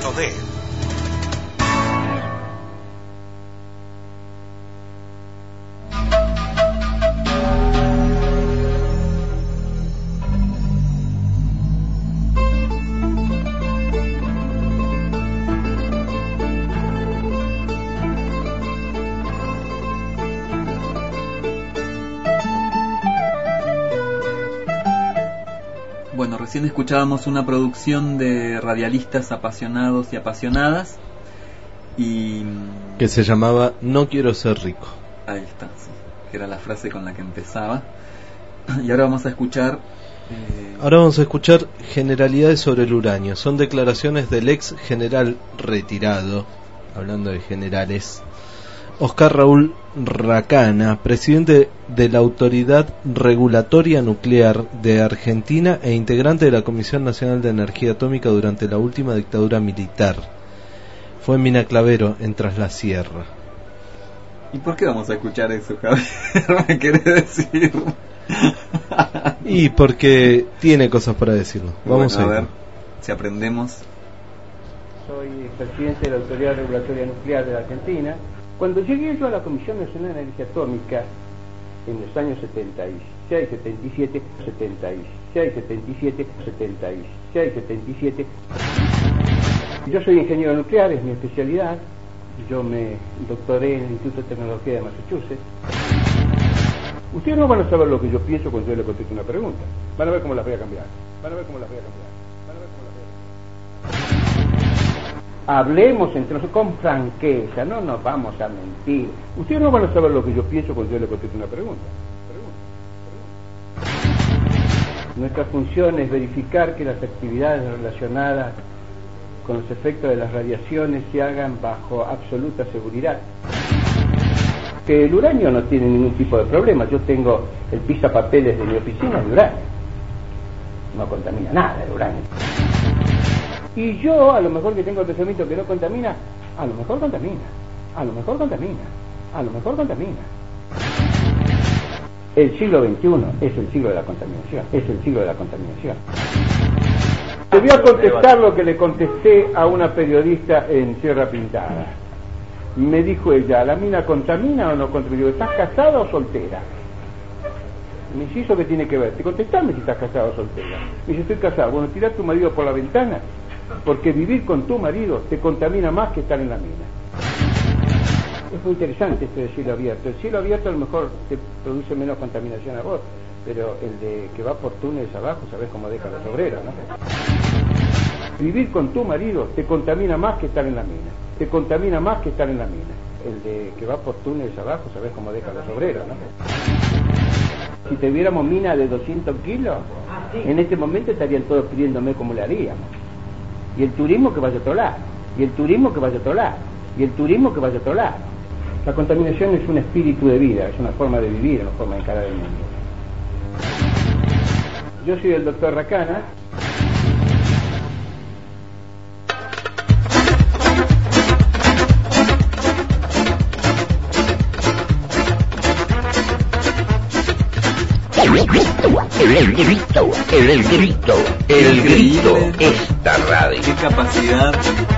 Bueno, recién escuchábamos una producción de radialistas apasionados y apasionadas y... que se llamaba No quiero ser rico. Ahí está, sí, que era la frase con la que empezaba. Y ahora vamos a escuchar... Eh... Ahora vamos a escuchar generalidades sobre el uranio. Son declaraciones del ex general retirado, hablando de generales, Oscar Raúl Racana, presidente de la Autoridad Regulatoria Nuclear de Argentina e integrante de la Comisión Nacional de Energía Atómica durante la última dictadura militar. Fue en Mina Clavero, en Tras la Sierra. ¿Y por qué vamos a escuchar eso, Javier? ¿Me querés decir? Y porque tiene cosas para decirlo. Vamos bueno, a, a ver si aprendemos. Soy presidente de la Autoridad Regulatoria Nuclear de la Argentina. Cuando llegué yo a la Comisión Nacional de Energía Atómica en los años setenta y seis, setenta y siete, setenta y seis, setenta y siete, setenta y seis, setenta y siete. Yo soy ingeniero nuclear, es mi especialidad. Yo me doctoré en el Instituto de Tecnología de Massachusetts. Ustedes no van a saber lo que yo pienso cuando yo le contesto una pregunta. Van a ver cómo las voy a cambiar. Van a ver cómo las voy a cambiar. Van a ver cómo las voy a cambiar. Hablemos entre nosotros con franqueza, no nos vamos a mentir. Ustedes no van a saber lo que yo pienso cuando yo le contesto una pregunta. pregunta, pregunta. Nuestra función es verificar que las actividades relacionadas con los efectos de las radiaciones se hagan bajo absoluta seguridad. Que el uranio no tiene ningún tipo de problema. Yo tengo el pisapapeles de mi oficina de uranio. No contamina nada el uranio. Y yo, a lo mejor que tengo el pensamiento que no contamina, a lo mejor contamina, a lo mejor contamina, a lo mejor contamina. El siglo veintiuno es el siglo de la contaminación, es el siglo de la contaminación. Te voy a contestar lo que le contesté a una periodista en Sierra Pintada. Me dijo ella, ¿la mina contamina o no contamina? ¿Estás casada o soltera? Me dice, ¿eso qué tiene que ver? Te contestame si estás casada o soltera. Me dice, estoy casada. Bueno, tirá a tu marido por la ventana, porque vivir con tu marido te contamina más que estar en la mina. Es muy interesante esto del cielo abierto. El cielo abierto a lo mejor te produce menos contaminación a vos, pero el de que va por túneles abajo, sabés cómo deja los obreros, ¿no? Vivir con tu marido te contamina más que estar en la mina. Te contamina más que estar en la mina. El de que va por túneles abajo, sabés cómo deja los obreros, ¿no? Si tuviéramos mina de doscientos kilos, en este momento estarían todos pidiéndome cómo le haríamos. Y el turismo que vaya a otro lado. Y el turismo que vaya a otro lado. Y el turismo que vaya a otro lado. La contaminación es un espíritu de vida, es una forma de vivir, una forma de encarar el mundo. Yo soy el doctor Racana. El grito, el grito, el grito, el grito, esta radio. Qué capacidad.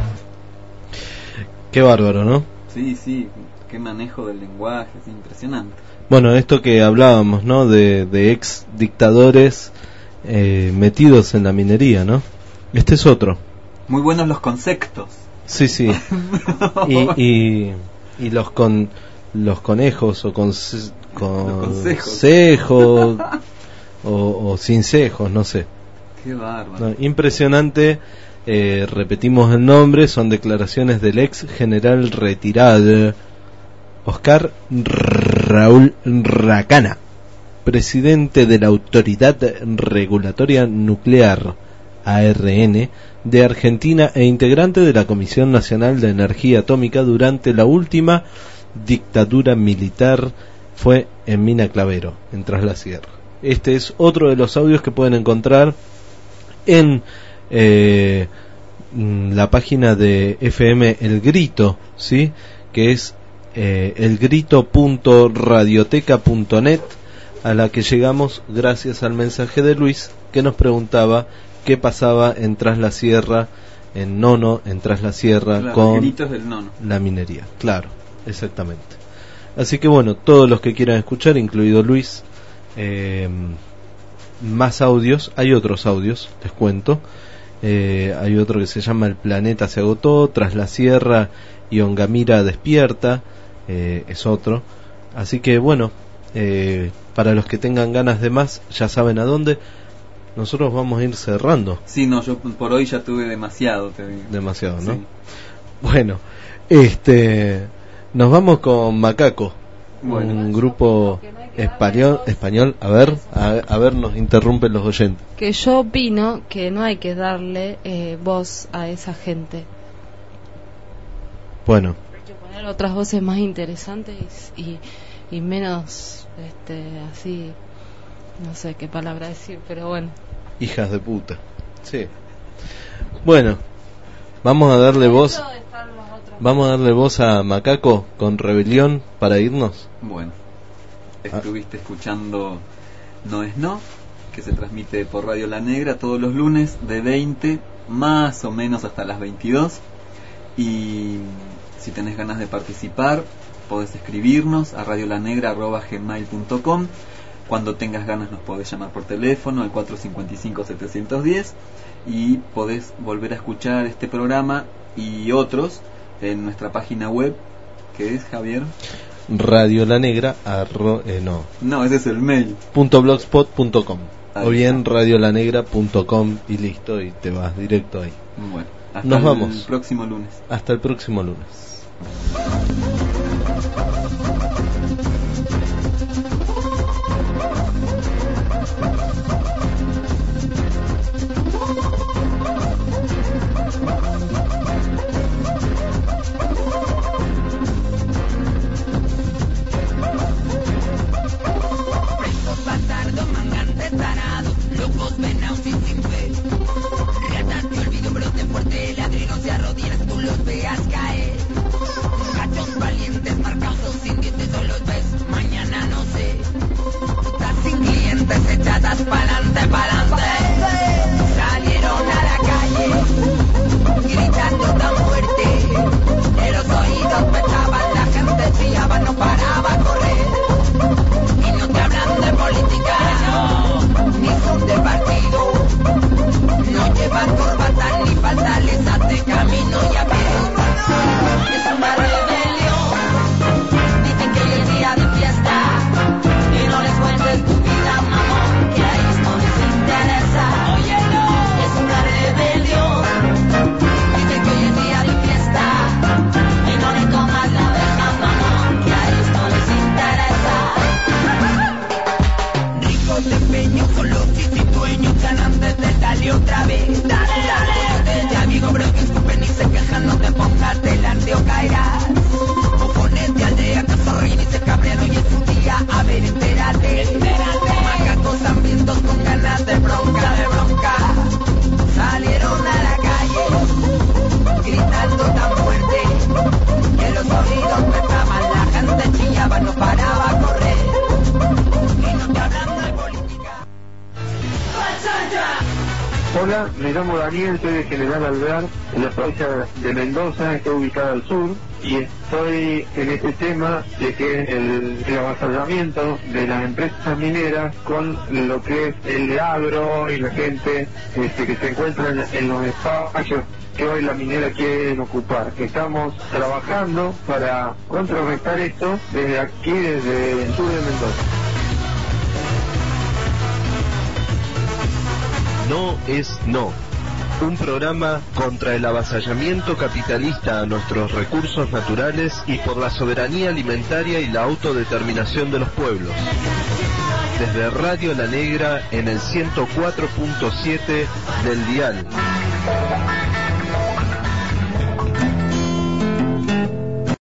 Qué bárbaro, ¿no? Sí, sí, qué manejo del lenguaje, es impresionante. Bueno, esto que hablábamos, ¿no? De, de ex dictadores eh, metidos en la minería, ¿no? Este es otro. Muy buenos los conceptos. Sí, sí. y, y, y los con los conejos o con con cejos o, o sin cejos, no sé. Qué bárbaro. No, impresionante. Eh, repetimos el nombre, son declaraciones del ex general retirado Oscar Raúl Racana, presidente de la Autoridad Regulatoria Nuclear, A R N, de Argentina e integrante de la Comisión Nacional de Energía Atómica durante la última dictadura militar. Fue en Mina Clavero, en Tras la Sierra. Este es otro de los audios que pueden encontrar en eh, la página de F M El Grito, ¿sí? Que es eh, elgrito punto radioteca punto net, a la que llegamos gracias al mensaje de Luis, que nos preguntaba qué pasaba en Tras la Sierra, en Nono, en Tras la Sierra, claro, con gritos del Nono. La minería. Claro, exactamente. Así que bueno, todos los que quieran escuchar, incluido Luis, eh, más audios, hay otros audios, les cuento. Eh, hay otro que se llama El planeta se agotó, Tras la Sierra y Ongamira despierta, eh, es otro. Así que bueno, eh, para los que tengan ganas de más, ya saben a dónde. Nosotros vamos a ir cerrando. Sí, no, yo por hoy ya tuve demasiado, te digo. Demasiado, ¿no? Sí. Bueno, este, nos vamos con Macaco, bueno. Un grupo español, español. A ver, a, a ver, nos interrumpen los oyentes. Que yo opino que no hay que darle eh, voz a esa gente. Bueno. Hay que poner otras voces más interesantes y, y menos, este, así, no sé qué palabra decir, pero bueno. Hijas de puta. Sí. Bueno, vamos a darle voz. Vamos a darle voz a Macaco con Rebelión para irnos. Bueno, estuviste escuchando No es No, que se transmite por Radio La Negra todos los lunes de veinte más o menos hasta las veintidós. Y si tenés ganas de participar, podés escribirnos a radiolanegra arroba gmail punto com. Cuando tengas ganas nos podés llamar por teléfono al cuatro cinco cinco siete uno cero y podés volver a escuchar este programa y otros en nuestra página web, que es, Javier, Radio La Negra arro, eh, no no ese es el mail punto blogspot punto com ahí o bien radiolanegra punto com y listo, y te vas directo ahí. Bueno, hasta nos el vamos próximo lunes. Hasta el próximo lunes. Bastardos, mangantes, tarados, locos, venados y sin fe. Ratas de olvido, brote fuerte, ladridos y arrodillas, tú los veas caer. Gachos valientes. más pa'lante, pa'lante. Salieron a la calle, gritando tan fuerte, que los oídos pechaban, la gente chillaba, no paraba a correr. Y no te hablan de política, ni son de partido, no llevan corbata ni falta, les hace camino y a pie. Es una rebelión, dicen que hoy es día de fiesta, y no les cuentes tu vida, mamón, que a ellos no les interesa. Oye, no, es una rebelión, dicen que hoy es día de fiesta, y no le tomas la verga, mamón, que a ellos no les interesa. Ricos de peño, con los dueños ganan desde dale otra vez, dale, dale. Desde amigo, bro, disculpen ni se quejan, no te pongas delante o caerás. Cojones de aldea que sorríen y se cabrean, hoy es su día, a ver, entérate, entérate. Macacos hambrientos con ganas de bronca, de bronca. Salieron a la calle, gritando tan fuerte, que los oídos pesaban, la gente chillaba, no paraba a correr. Y no te hablan de política. Hola, me llamo Daniel, soy de General Alvear, en la provincia de Mendoza, estoy ubicada al sur, y estoy en este tema de que el, el avasallamiento de las empresas mineras con lo que es el agro y la gente este, que se encuentra en, en los espacios que hoy la minera quieren ocupar. Estamos trabajando para contrarrestar esto desde aquí, desde el sur de Mendoza. No es no. Un programa contra el avasallamiento capitalista a nuestros recursos naturales y por la soberanía alimentaria y la autodeterminación de los pueblos. Desde Radio La Negra en el ciento cuatro punto siete del dial.